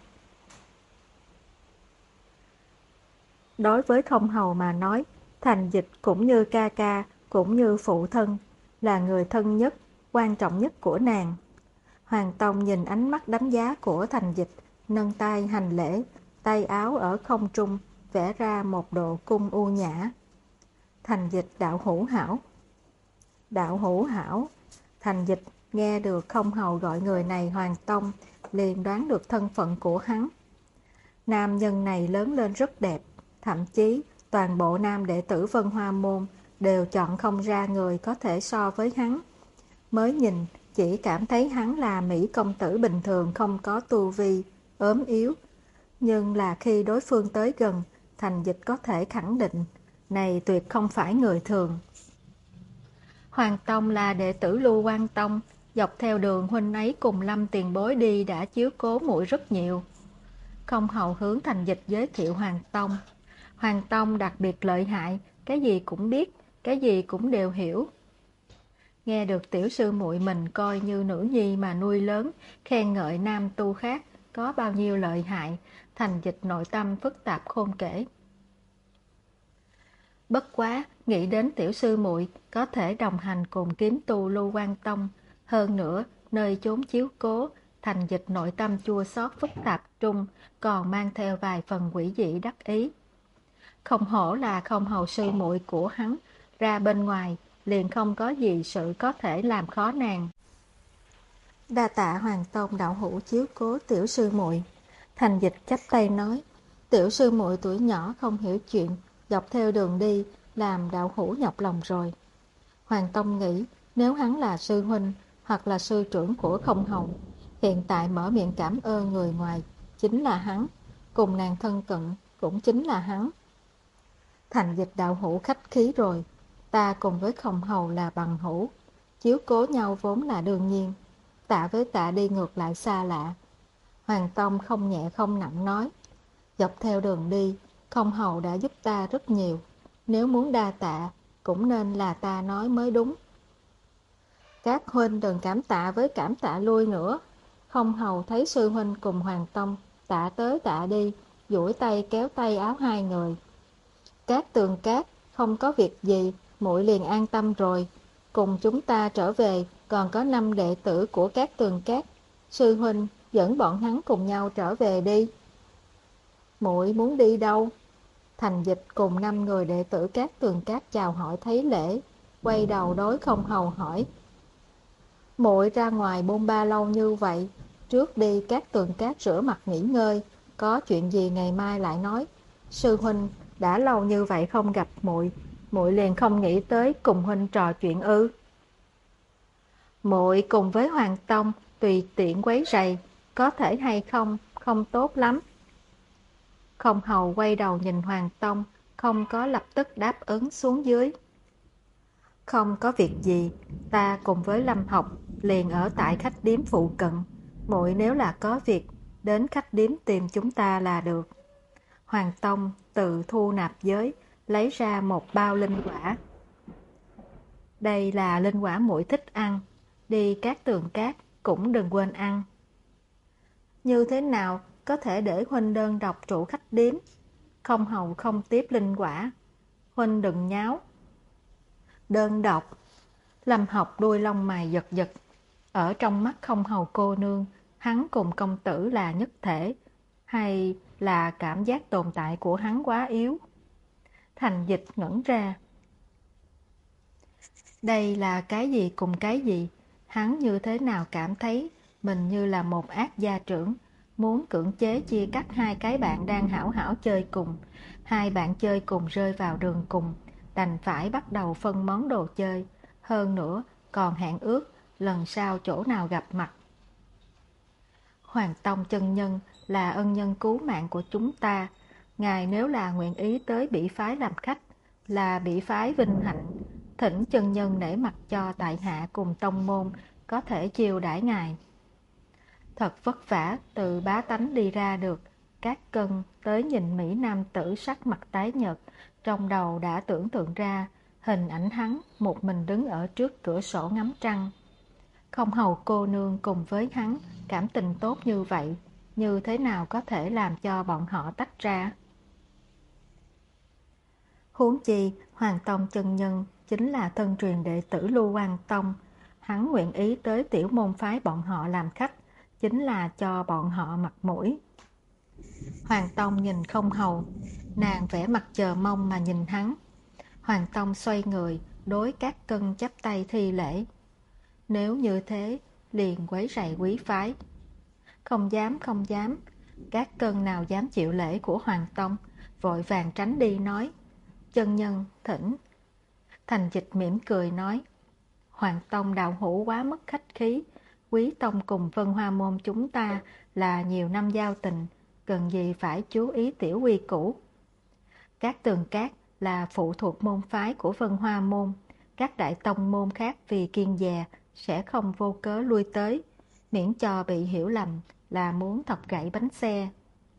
S1: Đối với Không Hầu mà nói, Thành Dịch cũng như ca ca, cũng như phụ thân, là người thân nhất, quan trọng nhất của nàng. Hoàng Tông nhìn ánh mắt đánh giá của Thành Dịch, nâng tay hành lễ, tay áo ở không trung, vẽ ra một độ cung u nhã. Thành Dịch đạo hữu hảo. Đạo hữu hảo. Thành Dịch nghe được Không Hầu gọi người này Hoàng Tông, liền đoán được thân phận của hắn. Nam nhân này lớn lên rất đẹp, thậm chí toàn bộ nam đệ tử Vân Hoa Môn đều chọn không ra người có thể so với hắn. Mới nhìn, chỉ cảm thấy hắn là Mỹ công tử bình thường không có tu vi, ốm yếu. Nhưng là khi đối phương tới gần, Thành Dịch có thể khẳng định, này tuyệt không phải người thường. Hoàng Tông là đệ tử Lưu Quan Tông, dọc theo đường huynh ấy cùng Lâm tiền bối đi đã chiếu cố muội rất nhiều. Không Hầu hướng Thành Dịch giới thiệu Hoàng Tông. Hoàng Tông đặc biệt lợi hại, cái gì cũng biết, cái gì cũng đều hiểu. Nghe được tiểu sư muội mình coi như nữ nhi mà nuôi lớn, khen ngợi nam tu khác có bao nhiêu lợi hại, Thành Dịch nội tâm phức tạp khôn kể. Bất quá, nghĩ đến tiểu sư muội có thể đồng hành cùng kiếm tu Lưu Quan Tông, hơn nữa nơi chốn chiếu cố, Thành Dịch nội tâm chua xót phức tạp trung, còn mang theo vài phần quỷ dị đắc ý. Không hổ là Không Hầu sư muội của hắn, ra bên ngoài liền không có gì sự có thể làm khó nàng. Đa tạ Hoàng Tông đạo hữu chiếu cố tiểu sư muội. Thành Dịch chắp tay nói, tiểu sư muội tuổi nhỏ không hiểu chuyện, dọc theo đường đi làm đạo hữu nhọc lòng rồi. Hoàng Tông nghĩ, nếu hắn là sư huynh hoặc là sư trưởng của Không Hầu, hiện tại mở miệng cảm ơn người ngoài chính là hắn, cùng nàng thân cận cũng chính là hắn. Thành Dịch đạo hữu khách khí rồi. Ta cùng với Không Hầu là bằng hữu, chiếu cố nhau vốn là đương nhiên. Tạ với Tạ đi ngược lại xa lạ. Hoàng Tông không nhẹ không nặng nói, dọc theo đường đi, Không Hầu đã giúp ta rất nhiều. Nếu muốn đa tạ, cũng nên là ta nói mới đúng. Các huynh đừng cảm tạ với cảm tạ lui nữa. Không Hầu thấy sư huynh cùng Hoàng Tông tạ tới tạ đi, duỗi tay kéo tay áo hai người. Cát Tường Cát, không có việc gì, muội liền an tâm rồi. Cùng chúng ta trở về, còn có năm đệ tử của Cát Tường Cát. Sư huynh dẫn bọn hắn cùng nhau trở về đi. Muội muốn đi đâu? Thành Dịch cùng năm người đệ tử Cát Tường Cát chào hỏi thấy lễ, quay đầu đối Không Hầu hỏi. Muội ra ngoài bôn ba lâu như vậy, trước đi Cát Tường Cát rửa mặt nghỉ ngơi, có chuyện gì ngày mai lại nói. Sư huynh đã lâu như vậy không gặp muội, muội liền không nghĩ tới cùng huynh trò chuyện ư? Muội cùng với Hoàng Tông tùy tiện quấy rầy, có thể hay không, không tốt lắm. Không Hầu quay đầu nhìn Hoàng Tông, không có lập tức đáp ứng xuống dưới. Không có việc gì, ta cùng với Lâm Học liền ở tại khách điếm phụ cận. Muội nếu là có việc, đến khách điếm tìm chúng ta là được. Hoàng Tông tự thu nạp giới, lấy ra một bao linh quả. Đây là linh quả muội thích ăn, đi Cát Tường Cát cũng đừng quên ăn. Như thế nào có thể để huynh đơn độc trụ khách điếm? Không Hầu không tiếp linh quả. Huynh đừng nháo. Đơn độc. Lâm Học đuôi lông mày giật giật. Ở trong mắt Không Hầu cô nương, hắn cùng công tử là nhất thể, hay là cảm giác tồn tại của hắn quá yếu? Thành Dịch ngẩn ra. Đây là cái gì cùng cái gì? Hắn như thế nào cảm thấy mình như là một ác gia trưởng, muốn cưỡng chế chia cắt hai cái bạn đang hảo hảo chơi cùng. Hai bạn chơi cùng rơi vào đường cùng, đành phải bắt đầu phân món đồ chơi. Hơn nữa còn hẹn ước lần sau chỗ nào gặp mặt. Hoàng Tông chân nhân là ân nhân cứu mạng của chúng ta. Ngài nếu là nguyện ý tới Bỉ Phái làm khách, là Bỉ Phái vinh hạnh, thỉnh chân nhân nể mặt cho tại hạ cùng tông môn có thể chiêu đãi ngài. Thật vất vả từ bá tánh đi ra được, các cân tới nhìn Mỹ nam tử sắc mặt tái nhợt, trong đầu đã tưởng tượng ra hình ảnh hắn một mình đứng ở trước cửa sổ ngắm trăng. Không Hầu cô nương cùng với hắn cảm tình tốt như vậy, như thế nào có thể làm cho bọn họ tách ra? Huống chi Hoàng Tông chân nhân chính là thân truyền đệ tử Lưu Quan Tông, hắn nguyện ý tới tiểu môn phái bọn họ làm khách, chính là cho bọn họ mặt mũi. Hoàng Tông nhìn Không Hầu, nàng vẻ mặt chờ mong mà nhìn hắn. Hoàng Tông xoay người, đối các cân chắp tay thi lễ. Nếu như thế, liền quấy rầy quý phái. Không dám, không dám. Các cân nào dám chịu lễ của Hoàng Tông, vội vàng tránh đi nói. Chân nhân, thỉnh. Thành Dịch mỉm cười nói. Hoàng Tông đạo hữu quá mất khách khí. Quý Tông cùng Vân Hoa Môn chúng ta là nhiều năm giao tình, cần gì phải chú ý tiểu quy củ. Các Tường Cát là phụ thuộc môn phái của Vân Hoa Môn. Các đại tông môn khác vì kiên dè sẽ không vô cớ lui tới, miễn cho bị hiểu lầm là muốn thọc gãy bánh xe.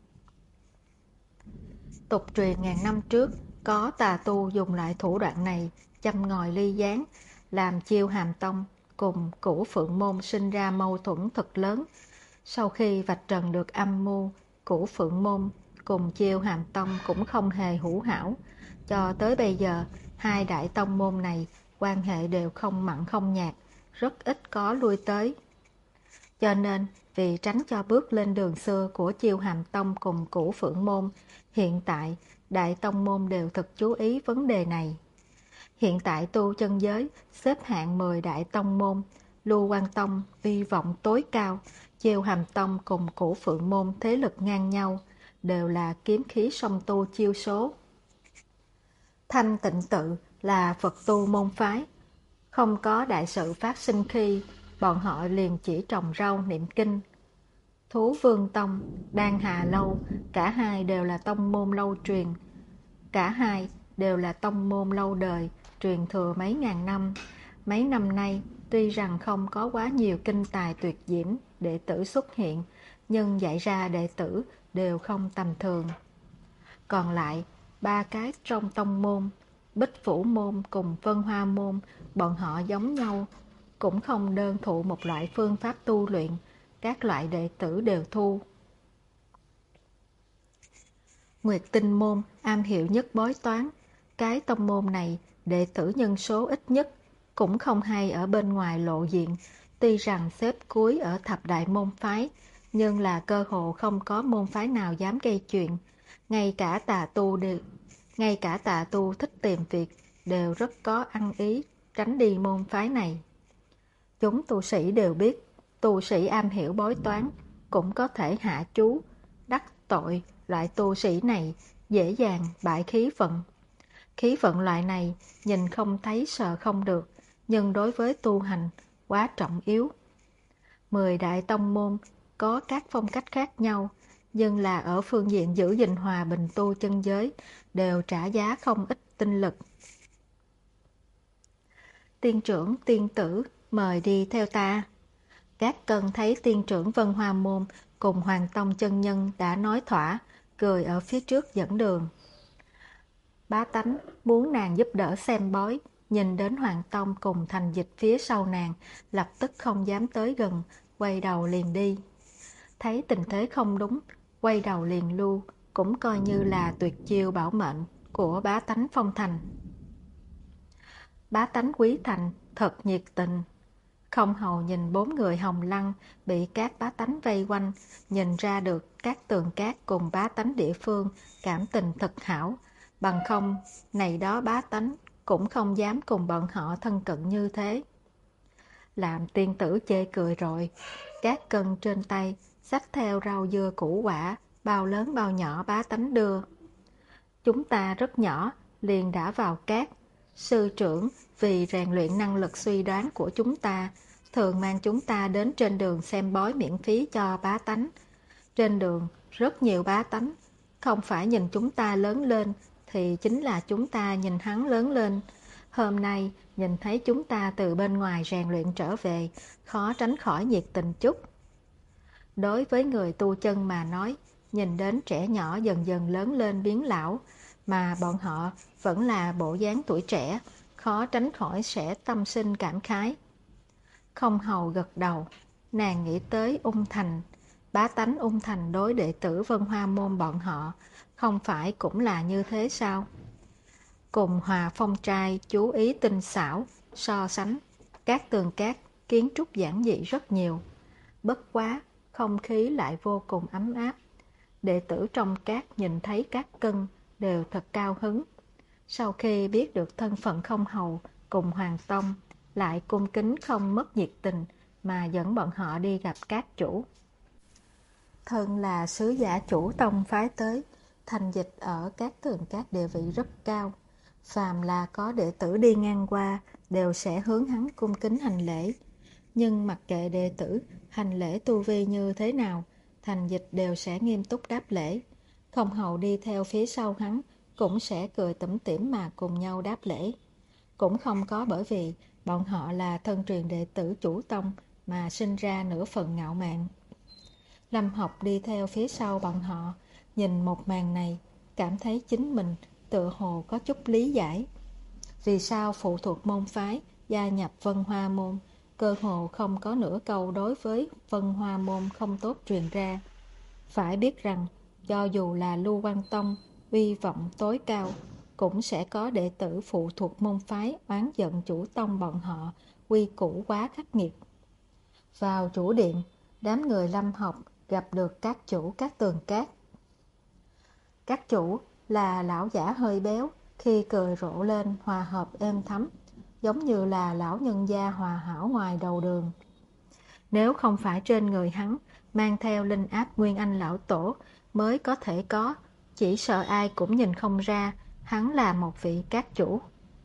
S1: Tục truyền ngàn năm trước, có tà tu dùng lại thủ đoạn này, châm ngòi ly gián, làm Chiêu Hàm Tông cùng Cửu Phượng Môn sinh ra mâu thuẫn thật lớn. Sau khi vạch trần được âm mưu, Cửu Phượng Môn cùng Chiêu Hàm Tông cũng không hề hữu hảo. Cho tới bây giờ, hai đại tông môn này quan hệ đều không mặn không nhạt, rất ít có lui tới. Cho nên, vì tránh cho bước lên đường xưa của Chiêu Hàm Tông cùng Cửu Phượng Môn, hiện tại đại tông môn đều thật chú ý vấn đề này. Hiện tại tu chân giới xếp hạng mười đại tông môn, Lưu Quan Tông uy vọng tối cao, Chiêu Hàm Tông cùng Cửu Phượng Môn thế lực ngang nhau, đều là kiếm khí song tu chiêu số. Thanh Tịnh Tự là Phật tu môn phái, không có đại sự phát sinh khi bọn họ liền chỉ trồng rau niệm kinh. Thú Vương Tông, Đan Hà Lâu, cả hai đều là tông môn lâu truyền, cả hai đều là tông môn lâu đời, truyền thừa mấy ngàn năm. Mấy năm nay, tuy rằng không có quá nhiều kinh tài tuyệt diễm đệ tử xuất hiện, nhưng dạy ra đệ tử đều không tầm thường. Còn lại, ba cái trong tông môn, Bích Vũ môn cùng Vân Hoa môn, bọn họ giống nhau, cũng không đơn thụ một loại phương pháp tu luyện, các loại đệ tử đều thu. Nguyệt Tinh môn am hiểu nhất bói toán, cái tông môn này đệ tử nhân số ít nhất, cũng không hay ở bên ngoài lộ diện, tuy rằng xếp cuối ở thập đại môn phái, nhưng là cơ hồ không có môn phái nào dám gây chuyện, ngay cả tà tu đều, ngay cả tà tu thích tìm việc đều rất có ăn ý tránh đi môn phái này. Chúng tu sĩ đều biết, tu sĩ am hiểu bói toán cũng có thể hạ chú, đắc tội loại tu sĩ này dễ dàng bại khí vận. Khí vận loại này nhìn không thấy sợ không được, nhưng đối với tu hành quá trọng yếu. Mười đại tông môn có các phong cách khác nhau, nhưng là ở phương diện giữ gìn hòa bình tu chân giới đều trả giá không ít tinh lực. Tiên trưởng, tiên tử, mời đi theo ta. Các cân thấy tiên trưởng Vân Hoa môn cùng Hoàng Tông chân nhân đã nói thỏa, cười ở phía trước dẫn đường. Bá tánh muốn nàng giúp đỡ xem bói, nhìn đến Hoàng Tông cùng Thành Dịch phía sau nàng, lập tức không dám tới gần, quay đầu liền đi. Thấy tình thế không đúng, quay đầu liền lưu, cũng coi như là tuyệt chiêu bảo mệnh của bá tánh phong thành. Bá tánh quý thành thật nhiệt tình. Không hầu nhìn bốn người hồng lăng bị các bá tánh vây quanh, nhìn ra được các tường cát cùng bá tánh địa phương cảm tình thật hảo, bằng không này đó bá tánh cũng không dám cùng bọn họ thân cận như thế. Làm tiên tử chê cười rồi, các cân trên tay xách theo rau dưa củ quả, bao lớn bao nhỏ bá tánh đưa. Chúng ta rất nhỏ, liền đã vào cát. Sư trưởng vì rèn luyện năng lực suy đoán của chúng ta, thường mang chúng ta đến trên đường xem bói miễn phí cho bá tánh. Trên đường rất nhiều bá tánh, không phải nhìn chúng ta lớn lên, thì chính là chúng ta nhìn hắn lớn lên. Hôm nay nhìn thấy chúng ta từ bên ngoài rèn luyện trở về, khó tránh khỏi nhiệt tình chút. Đối với người tu chân mà nói, nhìn đến trẻ nhỏ dần dần lớn lên biến lão, mà bọn họ vẫn là bộ dáng tuổi trẻ, khó tránh khỏi sẽ tâm sinh cảm khái. Không hầu gật đầu, nàng nghĩ tới Ung Thành, bá tánh Ung Thành đối đệ tử Vân Hoa môn bọn họ, không phải cũng là như thế sao? Cùng Hòa Phong trai chú ý tinh xảo, so sánh, các tường cát kiến trúc giản dị rất nhiều. Bất quá, không khí lại vô cùng ấm áp. Đệ tử trong cát nhìn thấy các cân đều thật cao hứng. Sau khi biết được thân phận không hầu cùng Hoàng Tông, lại cung kính không mất nhiệt tình mà dẫn bọn họ đi gặp các chủ. Thân là sứ giả chủ tông phái tới, Thành Dịch ở các tường cát địa vị rất cao. Phàm là có đệ tử đi ngang qua đều sẽ hướng hắn cung kính hành lễ. Nhưng mặc kệ đệ tử hành lễ tu vi như thế nào, Thành Dịch đều sẽ nghiêm túc đáp lễ. Không hầu đi theo phía sau hắn cũng sẽ cười tủm tỉm mà cùng nhau đáp lễ. Cũng không có bởi vì bọn họ là thân truyền đệ tử chủ tông mà sinh ra nửa phần ngạo mạn. Lâm Học đi theo phía sau bọn họ, nhìn một màn này, cảm thấy chính mình tựa hồ có chút lý giải. Vì sao phụ thuộc môn phái gia nhập Vân Hoa môn, cơ hồ không có nửa câu đối với Vân Hoa môn không tốt truyền ra. Phải biết rằng, cho dù là Lưu Quang Tông, uy vọng tối cao, cũng sẽ có đệ tử phụ thuộc môn phái oán giận chủ tông bọn họ, quy củ quá khắc nghiệt. Vào chủ điện, đám người Lâm Học gặp được các chủ các tường cát. Các chủ là lão giả hơi béo, khi cười rộ lên hòa hợp êm thấm, giống như là lão nhân gia hòa hảo ngoài đầu đường. Nếu không phải trên người hắn mang theo linh áp Nguyên Anh lão tổ mới có thể có, chỉ sợ ai cũng nhìn không ra hắn là một vị các chủ.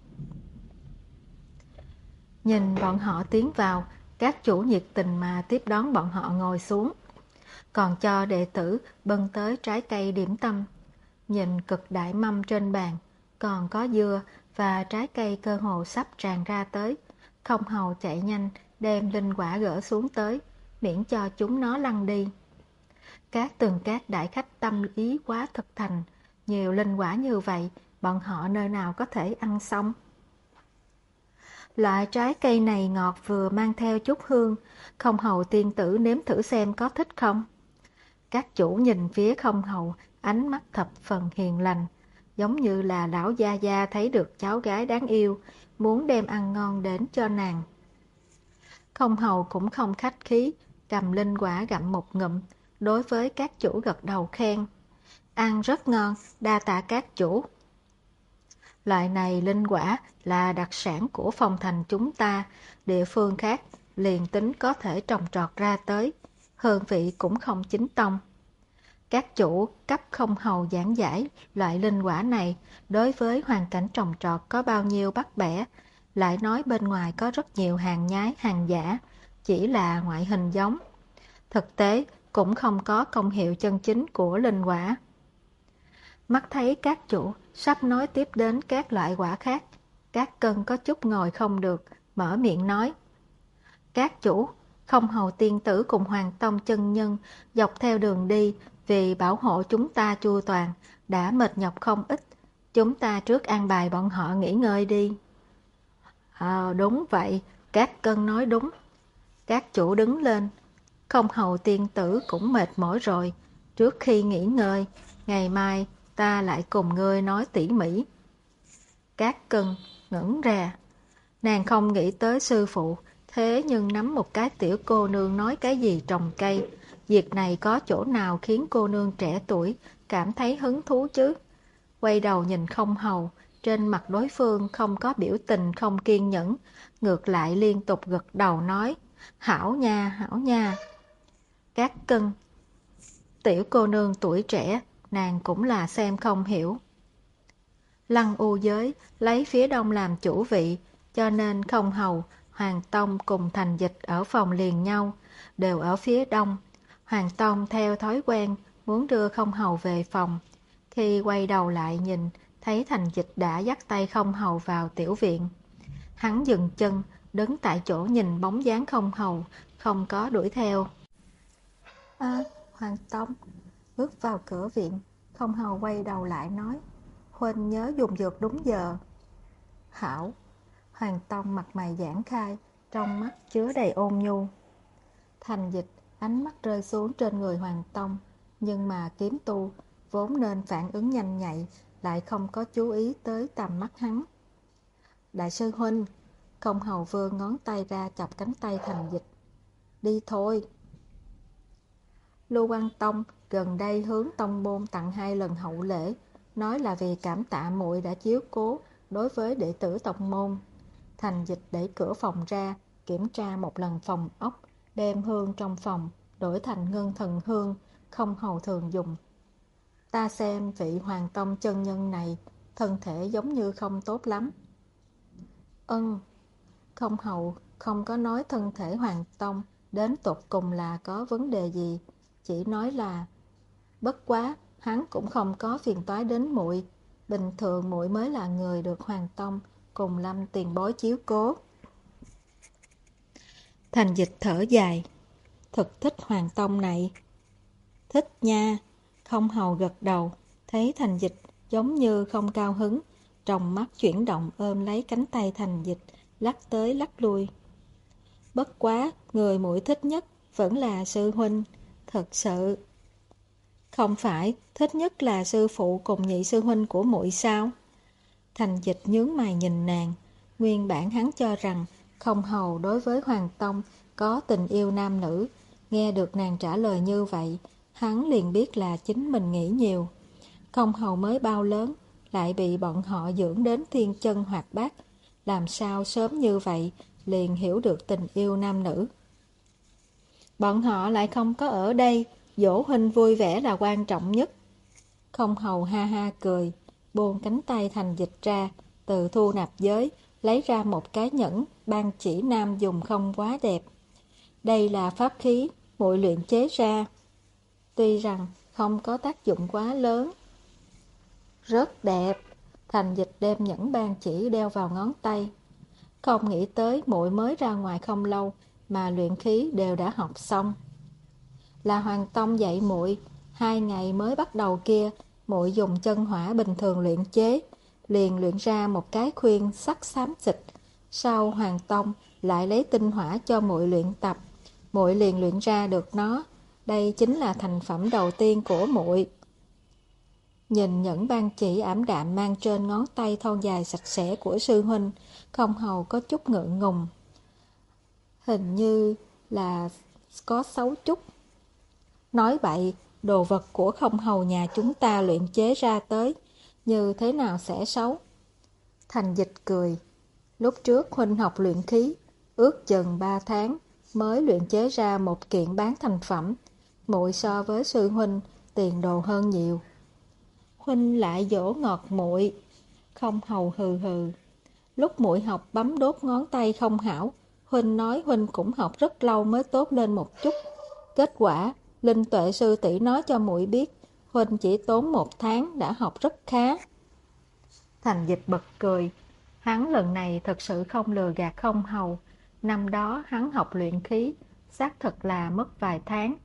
S1: Nhìn bọn họ tiến vào, các chủ nhiệt tình mà tiếp đón bọn họ ngồi xuống, còn cho đệ tử bưng tới trái cây điểm tâm. Nhìn cực đại mâm trên bàn, còn có dưa, và trái cây cơ hồ sắp tràn ra tới. Không hầu chạy nhanh đem linh quả gỡ xuống tới, miễn cho chúng nó lăn đi. Các từng các đại khách tâm ý quá thực thành, nhiều linh quả như vậy, bọn họ nơi nào có thể ăn xong. Loại trái cây này ngọt vừa mang theo chút hương, không hầu tiên tử nếm thử xem có thích không. Các chủ nhìn phía không hầu, ánh mắt thập phần hiền lành, giống như là lão gia gia thấy được cháu gái đáng yêu, muốn đem ăn ngon đến cho nàng. Không hầu cũng không khách khí, cầm linh quả gặm một ngụm, đối với các chủ gật đầu khen. Ăn rất ngon, đa tạ các chủ. Loại này linh quả là đặc sản của phong thành chúng ta, địa phương khác liền tính có thể trồng trọt ra tới, hương vị cũng không chính tông. Các chủ cấp không hầu giảng giải loại linh quả này đối với hoàn cảnh trồng trọt có bao nhiêu bắt bẻ, lại nói bên ngoài có rất nhiều hàng nhái hàng giả, chỉ là ngoại hình giống. Thực tế cũng không có công hiệu chân chính của linh quả. Mắt thấy các chủ sắp nói tiếp đến các loại quả khác, các cân có chút ngồi không được, mở miệng nói. Các chủ, không hầu tiên tử cùng Hoàng Tông chân nhân dọc theo đường đi vì bảo hộ chúng ta chu toàn, đã mệt nhọc không ít. Chúng ta trước an bài bọn họ nghỉ ngơi đi. À, đúng vậy, các cân nói đúng. Các chủ đứng lên. Không hầu tiên tử cũng mệt mỏi rồi. Trước khi nghỉ ngơi, ngày mai ta lại cùng ngươi nói tỉ mỉ. Các cân ngẩn ra. Nàng không nghĩ tới sư phụ, thế nhưng nắm một cái tiểu cô nương nói cái gì trồng cây. Việc này có chỗ nào khiến cô nương trẻ tuổi cảm thấy hứng thú chứ? Quay đầu nhìn không hầu, trên mặt đối phương không có biểu tình không kiên nhẫn, ngược lại liên tục gật đầu nói, hảo nha, hảo nha. Các cân, tiểu cô nương tuổi trẻ, nàng cũng là xem không hiểu. Lăng U giới lấy phía đông làm chủ vị, cho nên không hầu, Hoàng Tông cùng Thành Dịch ở phòng liền nhau, đều ở phía đông. Hoàng Tông theo thói quen muốn đưa không hầu về phòng. Khi quay đầu lại nhìn, thấy Thành Dịch đã dắt tay không hầu vào tiểu viện. Hắn dừng chân, đứng tại chỗ nhìn bóng dáng không hầu, không có đuổi theo. À, Hoàng Tông, bước vào cửa viện, không hầu quay đầu lại nói, huynh nhớ dùng dược đúng giờ. Hảo. Hoàng Tông mặt mày giãn khai, trong mắt chứa đầy ôn nhu. Thành Dịch ánh mắt rơi xuống trên người Hoàng Tông, nhưng mà kiếm tu vốn nên phản ứng nhanh nhạy, lại không có chú ý tới tầm mắt hắn. Đại sư huynh, không hầu vương ngón tay ra chọc cánh tay Thành Dịch. Đi thôi. Lưu Quang Tông gần đây hướng tông môn tặng hai lần hậu lễ, nói là vì cảm tạ muội đã chiếu cố đối với đệ tử tông môn. Thành Dịch đẩy cửa phòng ra, kiểm tra một lần phòng ốc, đem hương trong phòng đổi thành ngân thần hương, không hầu thường dùng. Ta xem vị Hoàng Tông chân nhân này, thân thể giống như không tốt lắm. Ân, không hầu không có nói thân thể Hoàng Tông đến tột cùng là có vấn đề gì, chỉ nói là bất quá hắn cũng không có phiền toái đến muội, bình thường muội mới là người được Hoàng Tông cùng Lâm tiền bối chiếu cố. Thành Dịch thở dài, thật thích Hoàng Tông này. Thích nha. Không hầu gật đầu, thấy Thành Dịch giống như không cao hứng, trong mắt chuyển động ôm lấy cánh tay Thành Dịch, lắc tới lắc lui. Bất quá, người muội thích nhất vẫn là sư huynh, thật sự. Không phải, thích nhất là sư phụ cùng nhị sư huynh của muội sao? Thành Dịch nhướng mày nhìn nàng, nguyên bản hắn cho rằng không hầu đối với Hoàng Tông có tình yêu nam nữ, nghe được nàng trả lời như vậy, hắn liền biết là chính mình nghĩ nhiều. Không hầu mới bao lớn, lại bị bọn họ dưỡng đến thiên chân hoạt bát, làm sao sớm như vậy liền hiểu được tình yêu nam nữ. Bọn họ lại không có ở đây, dỗ huynh vui vẻ là quan trọng nhất. Không hầu ha ha cười, buông cánh tay Thành Dịch ra, từ thu nạp giới, lấy ra một cái nhẫn ban chỉ nam dùng không quá đẹp. Đây là pháp khí muội luyện chế ra, tuy rằng không có tác dụng quá lớn. Rất đẹp. Thành Dịch đem nhẫn ban chỉ đeo vào ngón tay. Không nghĩ tới muội mới ra ngoài không lâu mà luyện khí đều đã học xong. Là Hoàng Tông dạy muội, hai ngày mới bắt đầu kia, muội dùng chân hỏa bình thường luyện chế, liền luyện ra một cái khuyên sắc xám xịt. Sau Hoàng Tông lại lấy tinh hỏa cho muội luyện tập, muội liền luyện ra được nó. Đây chính là thành phẩm đầu tiên của muội. Nhìn những ban chỉ ảm đạm mang trên ngón tay thon dài sạch sẽ của sư huynh, Không Hầu có chút ngượng ngùng. Hình như là có xấu chút. Nói bậy, đồ vật của Không Hầu nhà chúng ta luyện chế ra tới, như thế nào sẽ xấu? Thành Dịch cười. Lúc trước huynh học luyện khí, ước chừng ba tháng mới luyện chế ra một kiện bán thành phẩm. Muội so với sư huynh tiền đồ hơn nhiều. Huynh lại dỗ ngọt muội. Không Hầu hừ hừ. Lúc muội học bấm đốt ngón tay không hảo, huynh nói huynh cũng học rất lâu mới tốt lên một chút. Kết quả, Linh Tuệ sư tỷ nói cho muội biết, huynh chỉ tốn một tháng đã học rất khá. Thành Dịch bật cười. Hắn lần này thật sự không lừa gạt Không Hầu. Năm đó hắn học luyện khí, xác thực là mất vài tháng.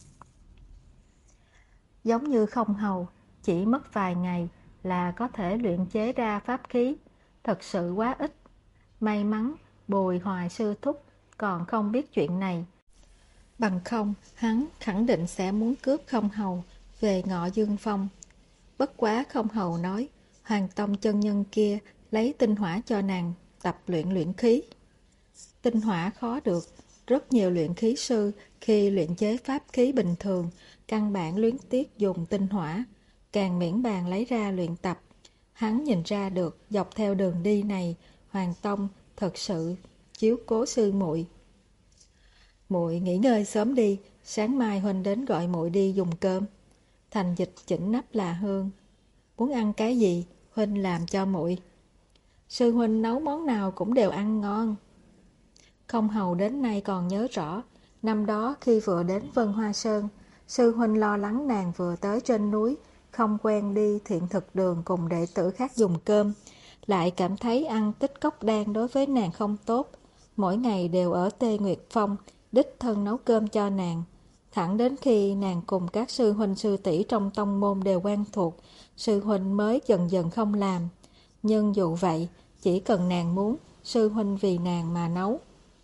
S1: Giống như Không Hầu, chỉ mất vài ngày là có thể luyện chế ra pháp khí, thật sự quá ít. May mắn Bùi Hoài sư thúc còn không biết chuyện này. Bằng không, hắn khẳng định sẽ muốn cướp Không Hầu về Ngọ Dương Phong. Bất quá Không Hầu nói, Hoàng Tông chân nhân kia lấy tinh hỏa cho nàng tập luyện luyện khí. Tinh hỏa khó được, rất nhiều luyện khí sư khi luyện chế pháp khí bình thường, căn bản luyến tiếc dùng tinh hỏa, càng miễn bàn lấy ra luyện tập. Hắn nhìn ra được dọc theo đường đi này, Hoàng Tông thật sự chiếu cố sư muội. Muội nghỉ ngơi sớm đi, sáng mai huynh đến gọi muội đi dùng cơm. Thành Dịch chỉnh nắp là hương. Muốn ăn cái gì, huynh làm cho muội. Sư huynh nấu món nào cũng đều ăn ngon. Không Hầu đến nay còn nhớ rõ, năm đó khi vừa đến Vân Hoa Sơn, sư huynh lo lắng nàng vừa tới trên núi, không quen đi thiện thực đường cùng đệ tử khác dùng cơm, lại cảm thấy ăn tích cốc đan đối với nàng không tốt. Mỗi ngày đều ở Tê Nguyệt Phong, đích thân nấu cơm cho nàng. Thẳng đến khi nàng cùng các sư huynh sư tỷ trong tông môn đều quen thuộc, sư huynh mới dần dần không làm. Nhưng dù vậy, chỉ cần nàng muốn, sư huynh vì nàng mà nấu.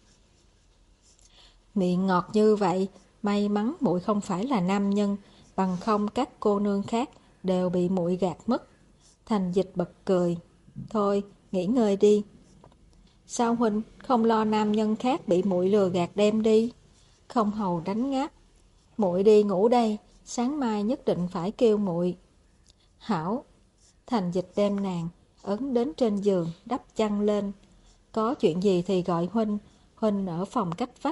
S1: Miệng ngọt như vậy, may mắn muội không phải là nam nhân, bằng không các cô nương khác đều bị muội gạt mất. Thành Dịch bật cười. Thôi, nghỉ ngơi đi. Sao huynh không lo nam nhân khác bị muội lừa gạt đem đi? Không Hầu đánh ngáp. Muội đi ngủ đây, sáng mai nhất định phải kêu muội. Hảo. Thành Dịch đem nàng ấn đến trên giường, đắp chăn lên. Có chuyện gì thì gọi huynh, huynh ở phòng cách vách.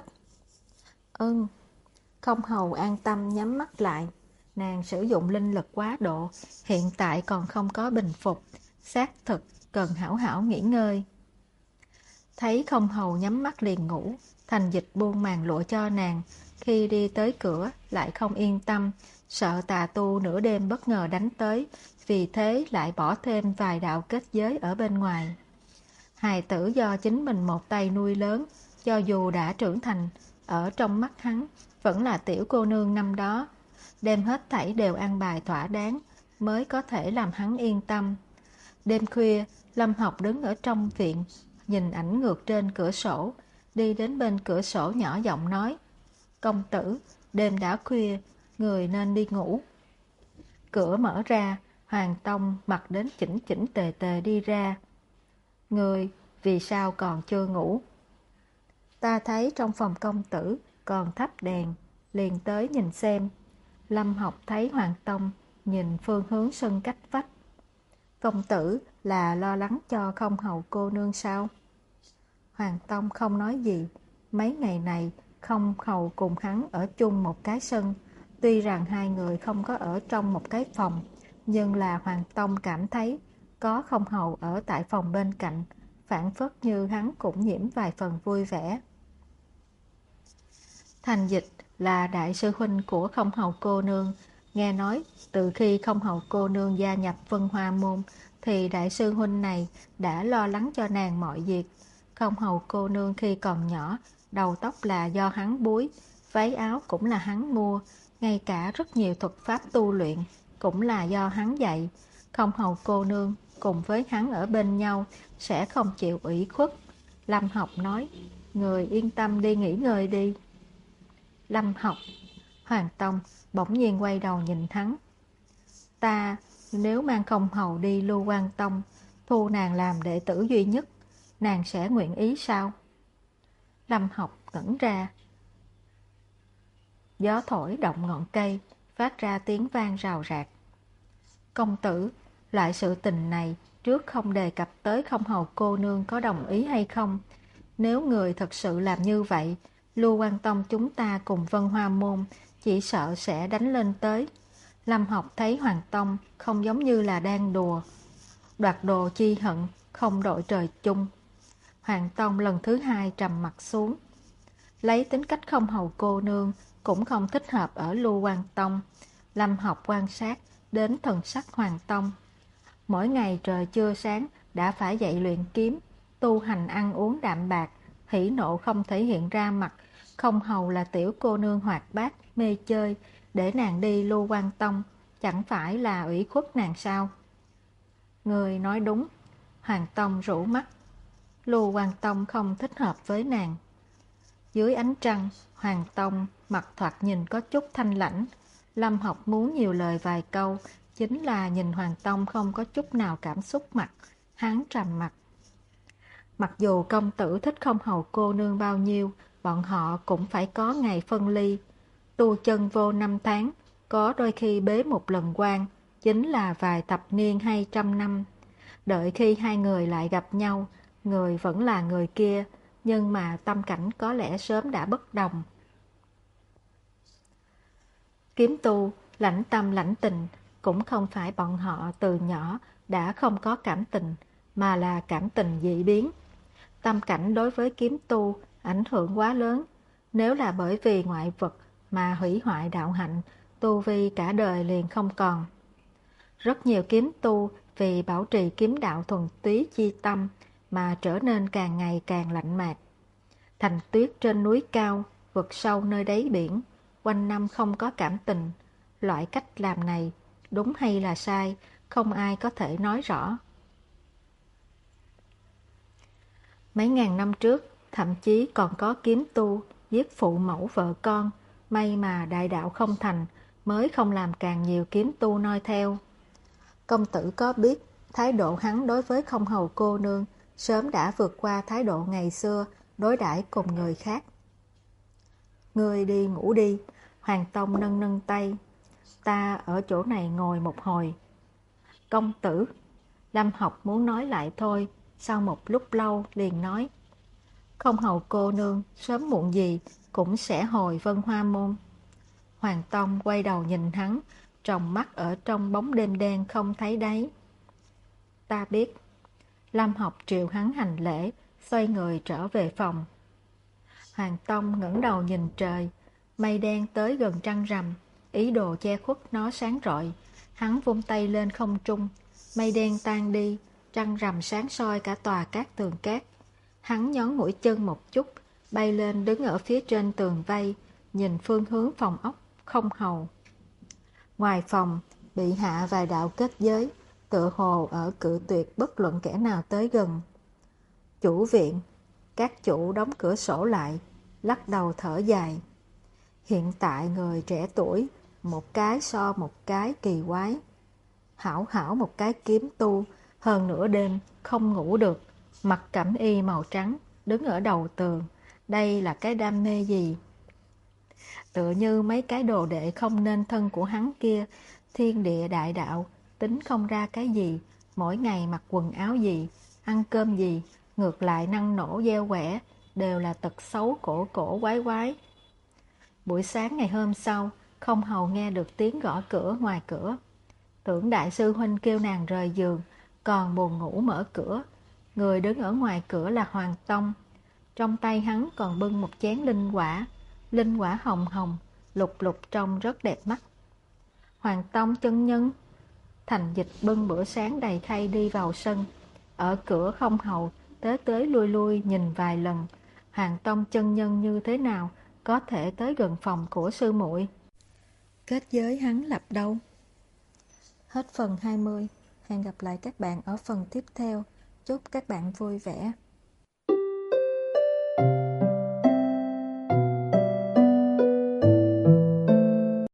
S1: Ừm. Không Hầu an tâm nhắm mắt lại. Nàng sử dụng linh lực quá độ, hiện tại còn không có bình phục, xác thực cần hảo hảo nghỉ ngơi. Thấy Không Hầu nhắm mắt liền ngủ, Thành Dịch buông màn lụa cho nàng. Khi đi tới cửa lại không yên tâm, sợ tà tu nửa đêm bất ngờ đánh tới, vì thế lại bỏ thêm vài đạo kết giới ở bên ngoài. Hài tử do chính mình một tay nuôi lớn, cho dù đã trưởng thành, ở trong mắt hắn vẫn là tiểu cô nương năm đó. Đem hết thảy đều ăn bài thỏa đáng mới có thể làm hắn yên tâm. Đêm khuya, Lâm Học đứng ở trong viện, nhìn ảnh ngược trên cửa sổ, đi đến bên cửa sổ nhỏ giọng nói: Công tử, đêm đã khuya, người nên đi ngủ. Cửa mở ra, Hoàng Tông mặc đến chỉnh chỉnh tề tề đi ra. Người, vì sao còn chưa ngủ? Ta thấy trong phòng công tử còn thắp đèn, liền tới nhìn xem. Lâm Học thấy Hoàng Tông nhìn phương hướng sân cách vách. Công tử là lo lắng cho Không Hầu cô nương sao? Hoàng Tông không nói gì. Mấy ngày này Không Hầu cùng hắn ở chung một cái sân. Tuy rằng hai người không có ở trong một cái phòng, nhưng là Hoàng Tông cảm thấy có Không Hầu ở tại phòng bên cạnh, phản phất như hắn cũng nhiễm vài phần vui vẻ. Thành Dịch là đại sư huynh của Không Hầu cô nương, nghe nói từ khi Không Hầu cô nương gia nhập Vân Hoa môn, thì đại sư huynh này đã lo lắng cho nàng mọi việc. Không hầu cô nương khi còn nhỏ, đầu tóc là do hắn búi, váy áo cũng là hắn mua, ngay cả rất nhiều thuật pháp tu luyện cũng là do hắn dạy. Không hầu cô nương cùng với hắn ở bên nhau sẽ không chịu ủy khuất. Lâm Học nói, người yên tâm đi nghỉ ngơi đi. Lâm Học, Hoàng Tông bỗng nhiên quay đầu nhìn hắn. Ta nếu mang không hầu đi Lưu Quan Tông, thu nàng làm đệ tử duy nhất, nàng sẽ nguyện ý sao? Lâm Học ngẩn ra. Gió thổi động ngọn cây, phát ra tiếng vang rào rạc. Công tử, loại sự tình này trước không đề cập tới không hầu cô nương có đồng ý hay không. Nếu người thật sự làm như vậy, Lưu Quan Tông chúng ta cùng Vân Hoa Môn chỉ sợ sẽ đánh lên tới. Lâm Học thấy Hoàng Tông không giống như là đang đùa. Đoạt đồ chi hận, không đội trời chung. Hoàng Tông lần thứ hai trầm mặt xuống. Lấy tính cách không hầu cô nương cũng không thích hợp ở Lưu Quan Tông. Lâm Học quan sát đến thần sắc Hoàng Tông. Mỗi ngày trời chưa sáng đã phải dậy luyện kiếm, tu hành ăn uống đạm bạc, hỉ nộ không thể hiện ra mặt. Không hầu là tiểu cô nương hoạt bát, mê chơi, để nàng đi Lưu Quan Tông, chẳng phải là ủy khuất nàng sao? Người nói đúng. Hoàng Tông rũ mắt. Lưu Quan Tông không thích hợp với nàng. Dưới ánh trăng, Hoàng Tông mặt thoạt nhìn có chút thanh lãnh. Lâm Học muốn nhiều lời vài câu, chính là nhìn Hoàng Tông không có chút nào cảm xúc mặt. Hắn trầm mặt. Mặc dù công tử thích không hầu cô nương bao nhiêu, bọn họ cũng phải có ngày phân ly. Tu chân vô năm tháng, có đôi khi bế một lần quan, chính là vài thập niên hay trăm năm. Đợi khi hai người lại gặp nhau, người vẫn là người kia, nhưng mà tâm cảnh có lẽ sớm đã bất đồng. Kiếm tu, lãnh tâm lãnh tình, cũng không phải bọn họ từ nhỏ đã không có cảm tình, mà là cảm tình dị biến. Tâm cảnh đối với kiếm tu ảnh hưởng quá lớn. Nếu là bởi vì ngoại vật mà hủy hoại đạo hạnh, tu vi cả đời liền không còn. Rất nhiều kiếm tu vì bảo trì kiếm đạo thuần túy chi tâm mà trở nên càng ngày càng lạnh mạc. Thành tuyết trên núi cao, vực sâu nơi đáy biển, quanh năm không có cảm tình. Loại cách làm này, đúng hay là sai, không ai có thể nói rõ. Mấy ngàn năm trước, thậm chí còn có kiếm tu giết phụ mẫu vợ con, may mà đại đạo không thành, mới không làm càng nhiều kiếm tu noi theo. Công tử có biết, thái độ hắn đối với không hầu cô nương sớm đã vượt qua thái độ ngày xưa đối đãi cùng người khác. Ngươi đi ngủ đi. Hoàng Tông nâng nâng tay. Ta ở chỗ này ngồi một hồi. Công tử. Lâm Học muốn nói lại thôi, sau một lúc lâu liền nói. Không hầu cô nương sớm muộn gì cũng sẽ hồi Vân Hoa Môn. Hoàng Tông quay đầu nhìn hắn, tròng mắt ở trong bóng đêm đen không thấy đáy. Ta biết. Lâm Học triều hắn hành lễ, xoay người trở về phòng. Hoàng Tông ngẩng đầu nhìn trời, mây đen tới gần trăng rằm, ý đồ che khuất nó sáng rọi. Hắn vung tay lên không trung, mây đen tan đi, trăng rằm sáng soi cả tòa cát tường cát. Hắn nhón mũi chân một chút, bay lên đứng ở phía trên tường vây, nhìn phương hướng phòng ốc không hầu. Ngoài phòng, bị hạ vài đạo kết giới, tựa hồ ở cự tuyệt bất luận kẻ nào tới gần. Chủ viện, các chủ đóng cửa sổ lại, lắc đầu thở dài. Hiện tại người trẻ tuổi, một cái so một cái kỳ quái. Hảo hảo một cái kiếm tu, hơn nửa đêm không ngủ được, mặc cẩm y màu trắng, đứng ở đầu tường. Đây là cái đam mê gì? Tựa như mấy cái đồ đệ không nên thân của hắn kia, thiên địa đại đạo, tính không ra cái gì, mỗi ngày mặc quần áo gì, ăn cơm gì, ngược lại năng nổ gieo quẻ, đều là tật xấu cổ cổ quái quái. Buổi sáng ngày hôm sau, không hầu nghe được tiếng gõ cửa ngoài cửa. Tưởng đại sư huynh kêu nàng rời giường, còn buồn ngủ mở cửa. Người đứng ở ngoài cửa là Hoàng Tông. Trong tay hắn còn bưng một chén linh quả. Linh quả hồng hồng, lục lục trông rất đẹp mắt. Hoàng Tông chân nhân. Thành Dịch bưng bữa sáng đầy khay đi vào sân. Ở cửa không hầu, tới tới lui lui nhìn vài lần. Hoàng Tông chân nhân như thế nào có thể tới gần phòng của sư muội? Kết giới hắn lập đâu? Hết phần hai mươi. Hẹn gặp lại các bạn ở phần tiếp theo. Chúc các bạn vui vẻ.